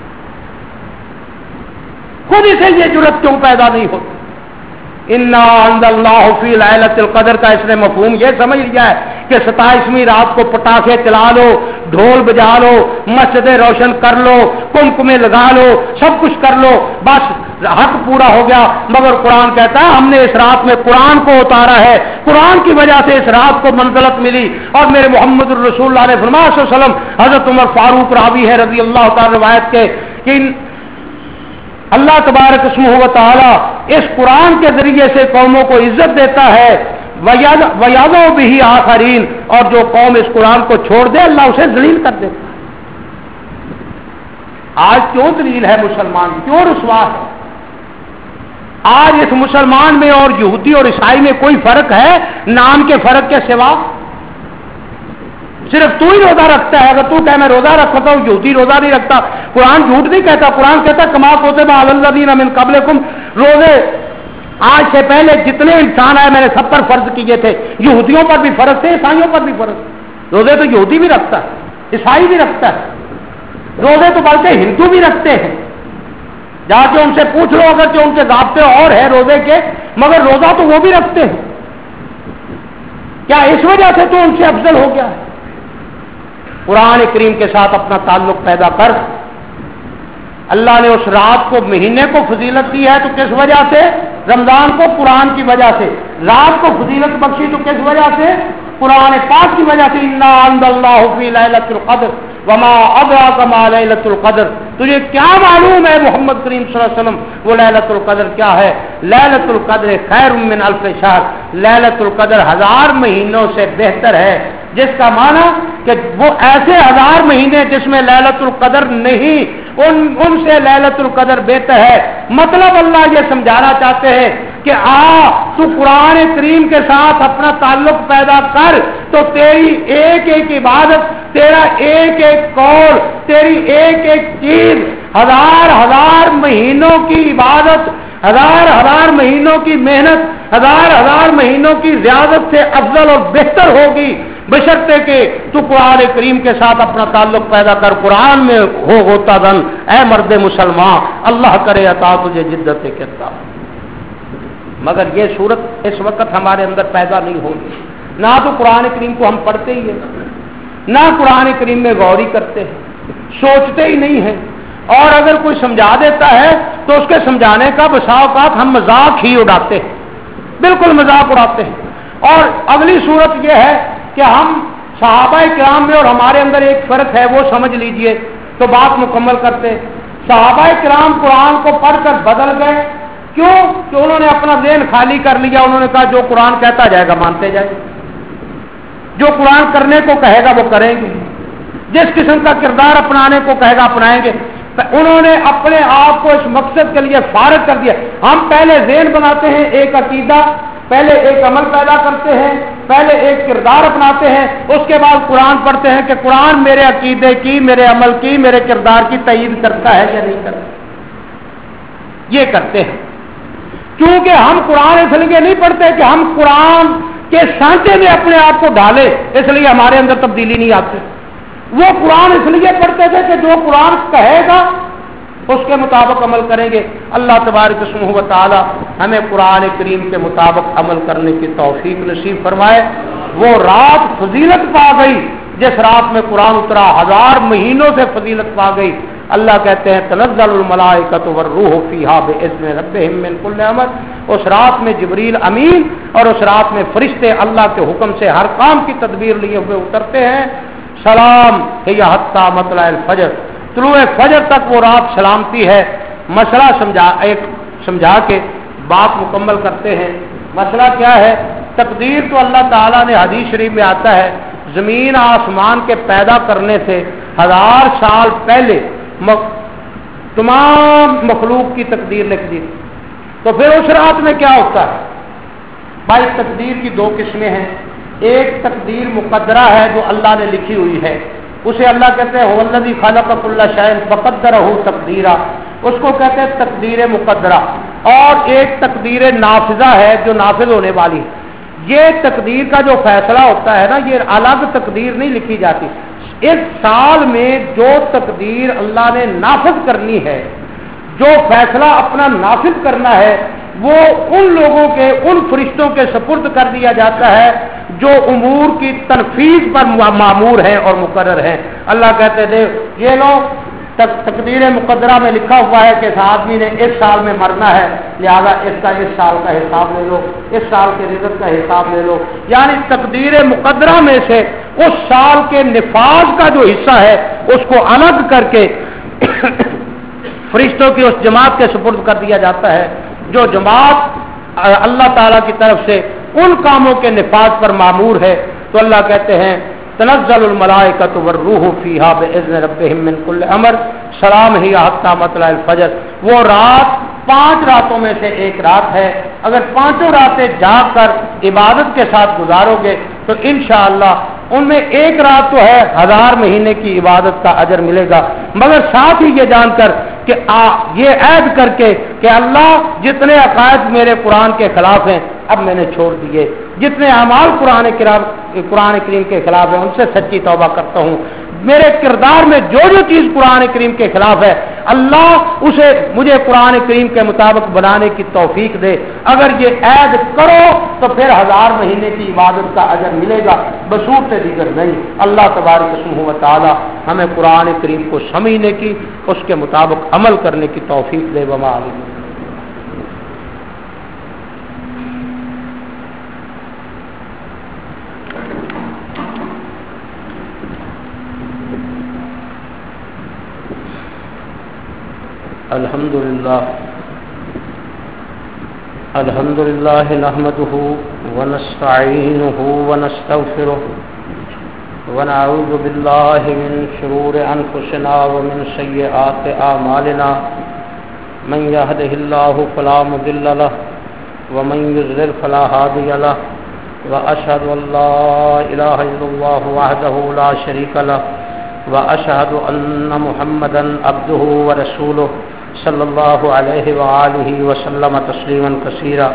خود اسے یہ جرت کیوں پیدا نہیں ہوتی؟ انا انزلناہ فی لیلۃ القدر کا اس نے مفہوم یہ سمجھ لیا ہے کہ ستائیسویں رات کو پٹاخے چلا لو، ڈھول بجا لو، مسجدیں روشن کر لو، کمکمے لگا لو، سب کچھ کر لو، بس حق پورا ہو گیا. مگر قرآن کہتا ہے ہم نے اس رات میں قرآن کو اتارا ہے، قرآن کی وجہ سے اس رات کو منزلت ملی. اور میرے محمد الرسول اللہ نے فرمایا صلی اللہ علیہ وسلم، حضرت عمر فاروق راوی ہے رضی اللہ تعالی روایت کے کہ اللہ تبارک اسمہ و تعالی اس قرآن کے ذریعے سے قوموں کو عزت دیتا ہے، وَيَضَعُ بِهِ آخَرِينَ، اور جو قوم اس قرآن کو چھوڑ دے اللہ اسے ذلیل کر دیتا ہے. آج کیوں ذلیل ہے مسلمان، کیوں رسوا ہے؟ آج اس مسلمان میں اور یہودی اور عیسائی میں کوئی فرق ہے نام کے فرق کے سوا؟ صرف تو ہی روزہ رکھتا ہے. اگر تو کہ میں روزہ رکھتا ہوں، یہودی روزہ نہیں رکھتا. قرآن جھوٹ نہیں کہتا، قرآن کہتا کما کوتب علی الذین من قبلکم، روزے آج سے پہلے جتنے انسان آئے میں نے سب پر فرض کیے تھے. یہودیوں پر بھی فرض تھے، عیسائیوں پر بھی فرض. روزے تو یہودی بھی رکھتا ہے، عیسائی بھی رکھتا ہے، روزے تو بلکہ ہندو بھی رکھتے ہیں. جا کے ان سے پوچھ لو، اگر کہ ان کے ضابطے اور ہیں روزے کے، مگر روزہ تو وہ بھی رکھتے ہیں. کیا اس وجہ سے تو ان سے افضل ہو گیا ہے؟ قرآن کریم کے ساتھ اپنا تعلق پیدا کر. اللہ نے اس رات کو، مہینے کو فضیلت دی ہے تو کس وجہ سے؟ رمضان کو قرآن کی وجہ سے. رات کو فضیلت بخشی تو کس وجہ سے؟ قرآن پاک کی وجہ سے. انا انزلناہ فی لیلۃ القدر وما ادراک ما لیلۃ القدر. تجھے کیا معلوم ہے محمد کریم صلی اللہ علیہ وسلم وہ لیلۃ القدر کیا ہے؟ لیلۃ القدر خیر من الف شہر، لیلۃ القدر ہزار مہینوں سے بہتر ہے. جس کا معنی کہ وہ ایسے ہزار مہینے جس میں لیلۃ القدر نہیں، ان ان سے لیلۃ القدر بہتر ہے. مطلب اللہ یہ سمجھانا چاہتے ہیں کہ آ تو قرآن کریم کے ساتھ اپنا تعلق پیدا کر تو تیری ایک ایک عبادت، تیرا ایک ایک قول، تیری ایک ایک چیز ہزار ہزار مہینوں کی عبادت، ہزار ہزار مہینوں کی محنت، ہزار ہزار مہینوں کی ریاضت سے افضل اور بہتر ہوگی، بشرطے کہ تو قرآن کریم کے ساتھ اپنا تعلق پیدا کر. قرآن میں ہو ہوتا دن اے مرد مسلمان، اللہ کرے عطا تجھے جدت کردار. مگر یہ صورت اس وقت ہمارے اندر پیدا نہیں ہوگی. نہ تو قرآن کریم کو ہم پڑھتے ہی ہیں، نہ قرآن کریم میں غوری کرتے ہیں، سوچتے ہی نہیں ہیں. اور اگر کوئی سمجھا دیتا ہے تو اس کے سمجھانے کا بسا اوقات ہم مذاق ہی اڑاتے ہیں، بالکل مذاق اڑاتے ہیں. اور اگلی صورت یہ ہے کہ ہم صحابہ کرام میں اور ہمارے اندر ایک فرق ہے، وہ سمجھ لیجئے تو بات مکمل کرتے. صحابہ کرام قرآن کو پڑھ کر بدل گئے. کیوں؟ کہ انہوں نے اپنا ذہن خالی کر لیا. انہوں نے کہا جو قرآن کہتا جائے گا مانتے جائیں گے، جو قرآن کرنے کو کہے گا وہ کریں گے، جس قسم کا کردار اپنانے کو کہے گا اپنائیں گے. انہوں نے اپنے آپ کو اس مقصد کے لیے فارغ کر دیا. ہم پہلے ذہن بناتے ہیں، ایک عقیدہ، پہلے ایک عمل پیدا کرتے ہیں، پہلے ایک کردار اپناتے ہیں، اس کے بعد قرآن پڑھتے ہیں کہ قرآن میرے عقیدے کی، میرے عمل کی، میرے کردار کی تائید کرتا ہے یا نہیں کرتا. یہ کرتے ہیں کیونکہ ہم قرآن اس لیے نہیں پڑھتے کہ ہم قرآن کے سانچے میں اپنے آپ کو ڈالیں، اس لیے ہمارے اندر تبدیلی نہیں آتی. وہ قرآن اس لیے پڑھتے تھے کہ جو قرآن کہے گا اس کے مطابق عمل کریں گے. اللہ تبارک اسمہ و تعالی ہمیں قرآن کریم کے مطابق عمل کرنے کی توفیق نصیب فرمائے. وہ رات فضیلت پا گئی جس رات میں قرآن اترا، ہزار مہینوں سے فضیلت پا گئی. اللہ کہتے ہیں تنزل الملائکۃ والروح فیہا باذن ربہم من کل امر. اس رات میں جبریل امین اور اس رات میں فرشتے اللہ کے حکم سے ہر کام کی تدبیر لیے ہوئے اترتے ہیں. سلام ہی حتی مطلع الفجر، طلوع فجر تک وہ رات سلامتی ہے. مسئلہ سمجھا ایک سمجھا کے بات مکمل کرتے ہیں. مسئلہ کیا ہے؟ تقدیر تو اللہ تعالیٰ نے حدیث شریف میں آتا ہے زمین آسمان کے پیدا کرنے سے ہزار سال پہلے تمام مخلوق کی تقدیر لکھ دی. تو پھر اس رات میں کیا ہوتا ہے بھائی؟ تقدیر کی دو قسمیں ہیں. ایک تقدیر مقدرہ ہے جو اللہ نے لکھی ہوئی ہے، اسے اللہ کہتے ہیں هو الذی خلق کل شیء فقدرہ تقدیرا، اس کو کہتے ہیں تقدیر مقدرہ. اور ایک تقدیر نافذہ ہے جو نافذ ہونے والی ہے. یہ تقدیر کا جو فیصلہ ہوتا ہے نا، یہ الگ تقدیر نہیں لکھی جاتی. اس سال میں جو تقدیر اللہ نے نافذ کرنی ہے، جو فیصلہ اپنا نافذ کرنا ہے، وہ ان لوگوں کے، ان فرشتوں کے سپرد کر دیا جاتا ہے جو امور کی تنفیذ پر مامور ہیں اور مقرر ہیں۔ اللہ کہتے تھے یہ لوگ تقدیر مقدرہ میں لکھا ہوا ہے کہ اس آدمی نے اس سال میں مرنا ہے، لہذا اس کا اس سال کا حساب لے لو، اس سال کے رزق کا حساب لے لو، یعنی تقدیر مقدرہ میں سے اس سال کے نفاذ کا جو حصہ ہے اس کو الگ کر کے فرشتوں کی اس جماعت کے سپرد کر دیا جاتا ہے جو جماعت اللہ تعالیٰ کی طرف سے ان کاموں کے نفاذ پر مامور ہے۔ تو اللہ کہتے ہیں تنزل الملائکۃ والروح فیہا باذن ربہم من کل امر سلام ہی حتی مطلع الفجر۔ وہ رات پانچ راتوں میں سے ایک رات ہے، اگر پانچوں راتیں جاگ کر عبادت کے ساتھ گزارو گے تو انشاءاللہ ان میں ایک رات تو ہے ہزار مہینے کی عبادت کا اجر ملے گا، مگر ساتھ ہی یہ جان کر کہ آ یہ عہد کر کے کہ اللہ جتنے عقائد میرے قرآن کے خلاف ہیں اب میں نے چھوڑ دیے، جتنے اعمال قرآن قرآن کریم کے خلاف ہیں ان سے سچی توبہ کرتا ہوں، میرے کردار میں جو جو چیز قرآن کریم کے خلاف ہے اللہ اسے مجھے قرآن کریم کے مطابق بنانے کی توفیق دے۔ اگر یہ عہد کرو تو پھر ہزار مہینے کی عبادت کا اجر ملے گا، بصورت دیگر نہیں۔ اللہ تبارک و تعالی ہمیں قرآن کریم کو سمجھنے کی، اس کے مطابق عمل کرنے کی توفیق دے۔ وما علینا۔ الحمد للہ الحمد للہ نحمده ونستعینه ونستغفره ونعوذ باللہ من شرور انفسنا ومن سیئات اعمالنا من يهده الله فلا مضل له ومن يضلل فلا هادي له واشهد ان لا اله الا الله وحده لا شريك له واشهد ان محمدا عبده ورسوله صلی اللہ علیہ وآلہ وسلم تسلیما کثیرا۔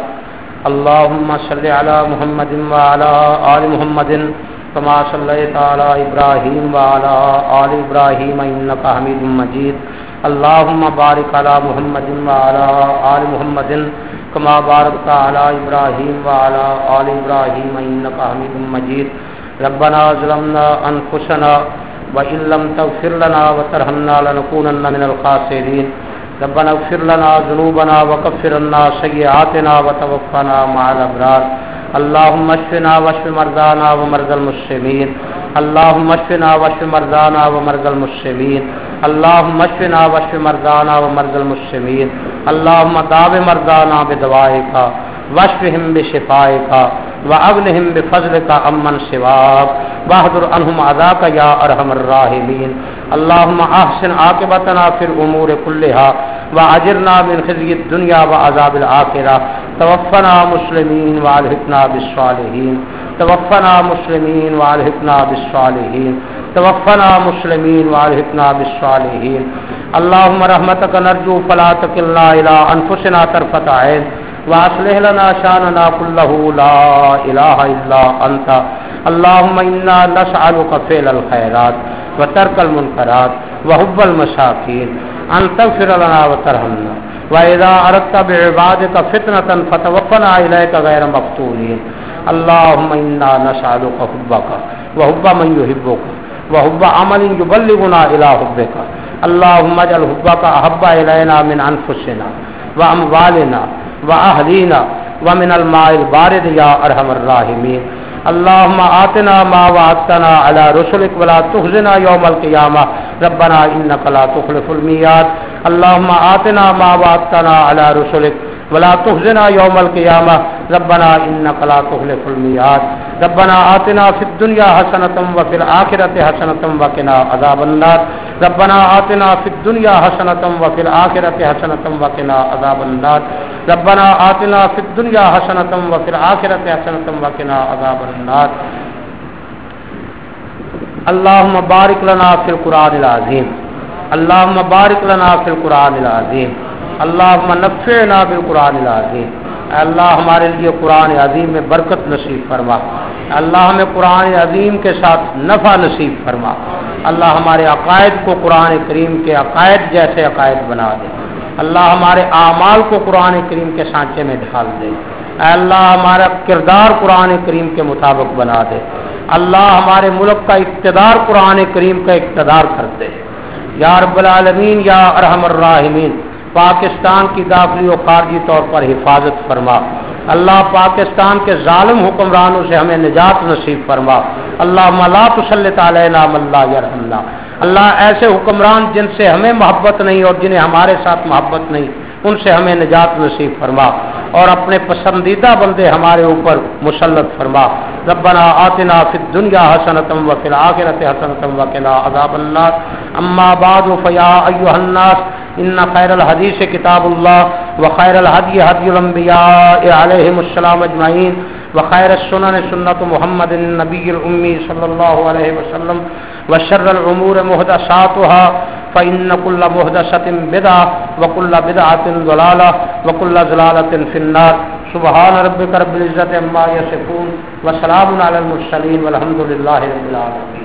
اللهم صل علی محمد وعلى آل محمد كما صلیت علی ابراہیم وعلى آل ابراہیم انک حمید مجید۔ اللهم بارک علی محمد وعلى آل محمد كما بارکت علی ابراہیم وعلى آل ابراہیم انک حمید مجید۔ ربنا ظلمنا انفسنا وإن لم تغفر لنا وترحمنا لنكونن من الخاسرين۔ ربنا اغفر لنا ذنوبنا وكفر عنا سيئاتنا وتوفنا مع الأبرار۔ اللهم اشفنا واشف مرضانا ومرضى المسلمين۔ اللهم اشفنا واشف مرضانا ومرضى المسلمين۔ اللهم اشفنا واشف مرضانا ومرضى المسلمين۔ اللهم داو مرضانا بدوائك واشفهم بشفائك واغنهم بفضلك عمن سواك واحضر عنهم عذابك يا ارحم الراحمين۔ اللهم احسن عاقبتنا في الامور كلها واجرنا من خزي الدنيا وعذاب الاخره۔ توفنا مسلمين والحقنا بالصالحين۔ توفنا مسلمين والحقنا بالصالحين۔ توفنا مسلمين والحقنا بالصالحين۔ اللهم رحمتك نرجو فلا تكلنا الى انفسنا طرفة عين واصلح لنا شاننا كله لا اله الا انت۔ اللهم انا نسألك فعل الخيرات وترك المنكرات وحب المساكين، ان تغفر لنا وترحمنا، واذا اردت بعبادك فتنة فتوفنا اليك غير مفتونين۔ اللهم انا نسألك حبك وحب من يحبك وحب عمل يبلغنا الى حبك۔ اللهم اجعل حبك احب الينا من انفسنا واموالنا واهلنا ومن الماء البارد يا ارحم الراحمين۔ اللهم آتنا ما وعدتنا على رسلك ولا تخزنا يوم القيامة ربنا إنك لا تخلف الميعاد۔ اللهم آتنا ما وعدتنا على رسلك ولا تخزنا يوم القيامة ربنا إنك لا تخلف الميعاد۔ ربنا آتنا في الدنيا حسنة وفي الآخرة حسنة وقنا عذاب النار۔ ربنا آتنا في الدنيا حسنة وفي الآخرة حسنة وقنا عذاب النار۔ ربنا آتنا في الدنيا حسنة وفي الآخرة حسنة وقنا عذاب النار۔ اللهم بارك لنا في القرآن العظيم۔ اللهم بارك لنا في القرآن العظيم۔ اللهم نفعنا بالقرآن العظيم۔ اللہ ہمارے لیے قرآن عظیم میں برکت نصیب فرما۔ اللہ ہمیں قرآن عظیم کے ساتھ نفع نصیب فرما۔ اللہ ہمارے عقائد کو قرآن کریم کے عقائد جیسے عقائد بنا دے۔ اللہ ہمارے اعمال کو قرآن کریم کے سانچے میں ڈھال دے۔ اے اللہ ہمارا کردار قرآن کریم کے مطابق بنا دے. اللہ ہمارے ملک کا اقتدار قرآن کریم کا اقتدار کر دے. یا رب العالمین یا ارحم الراحمین پاکستان کی داخلی و خارجی طور پر حفاظت فرما. اللہ پاکستان کے ظالم حکمرانوں سے ہمیں نجات نصیب فرما. اللہم لا تسلط علینا من لا یرحمنا. اللہ ایسے حکمران جن سے ہمیں محبت نہیں اور جنہیں ہمارے ساتھ محبت نہیں ان سے ہمیں نجات نصیب فرما اور اپنے پسندیدہ بندے ہمارے اوپر مسلط فرما. ربنا آتنا فی الدنیا حسنۃ وفی الآخرۃ حسنۃ وقنا عذاب النار. اما بعد فیا ایھا الناس ان خیر الحدیث کتاب اللہ وخیر الہدی ہدی الانبیاء علیہم السلام اجمعین وخیر السنن سنت محمد النبی الامی صلی اللہ علیہ وسلم وشر الامور محدثاتها فإن كل محدثة بدعة وكل بدعة ضلالة وكل ضلالة في النار. سبحان ربك رب العزة عما يصفون وسلام على المرسلين والحمد لله رب العالمين.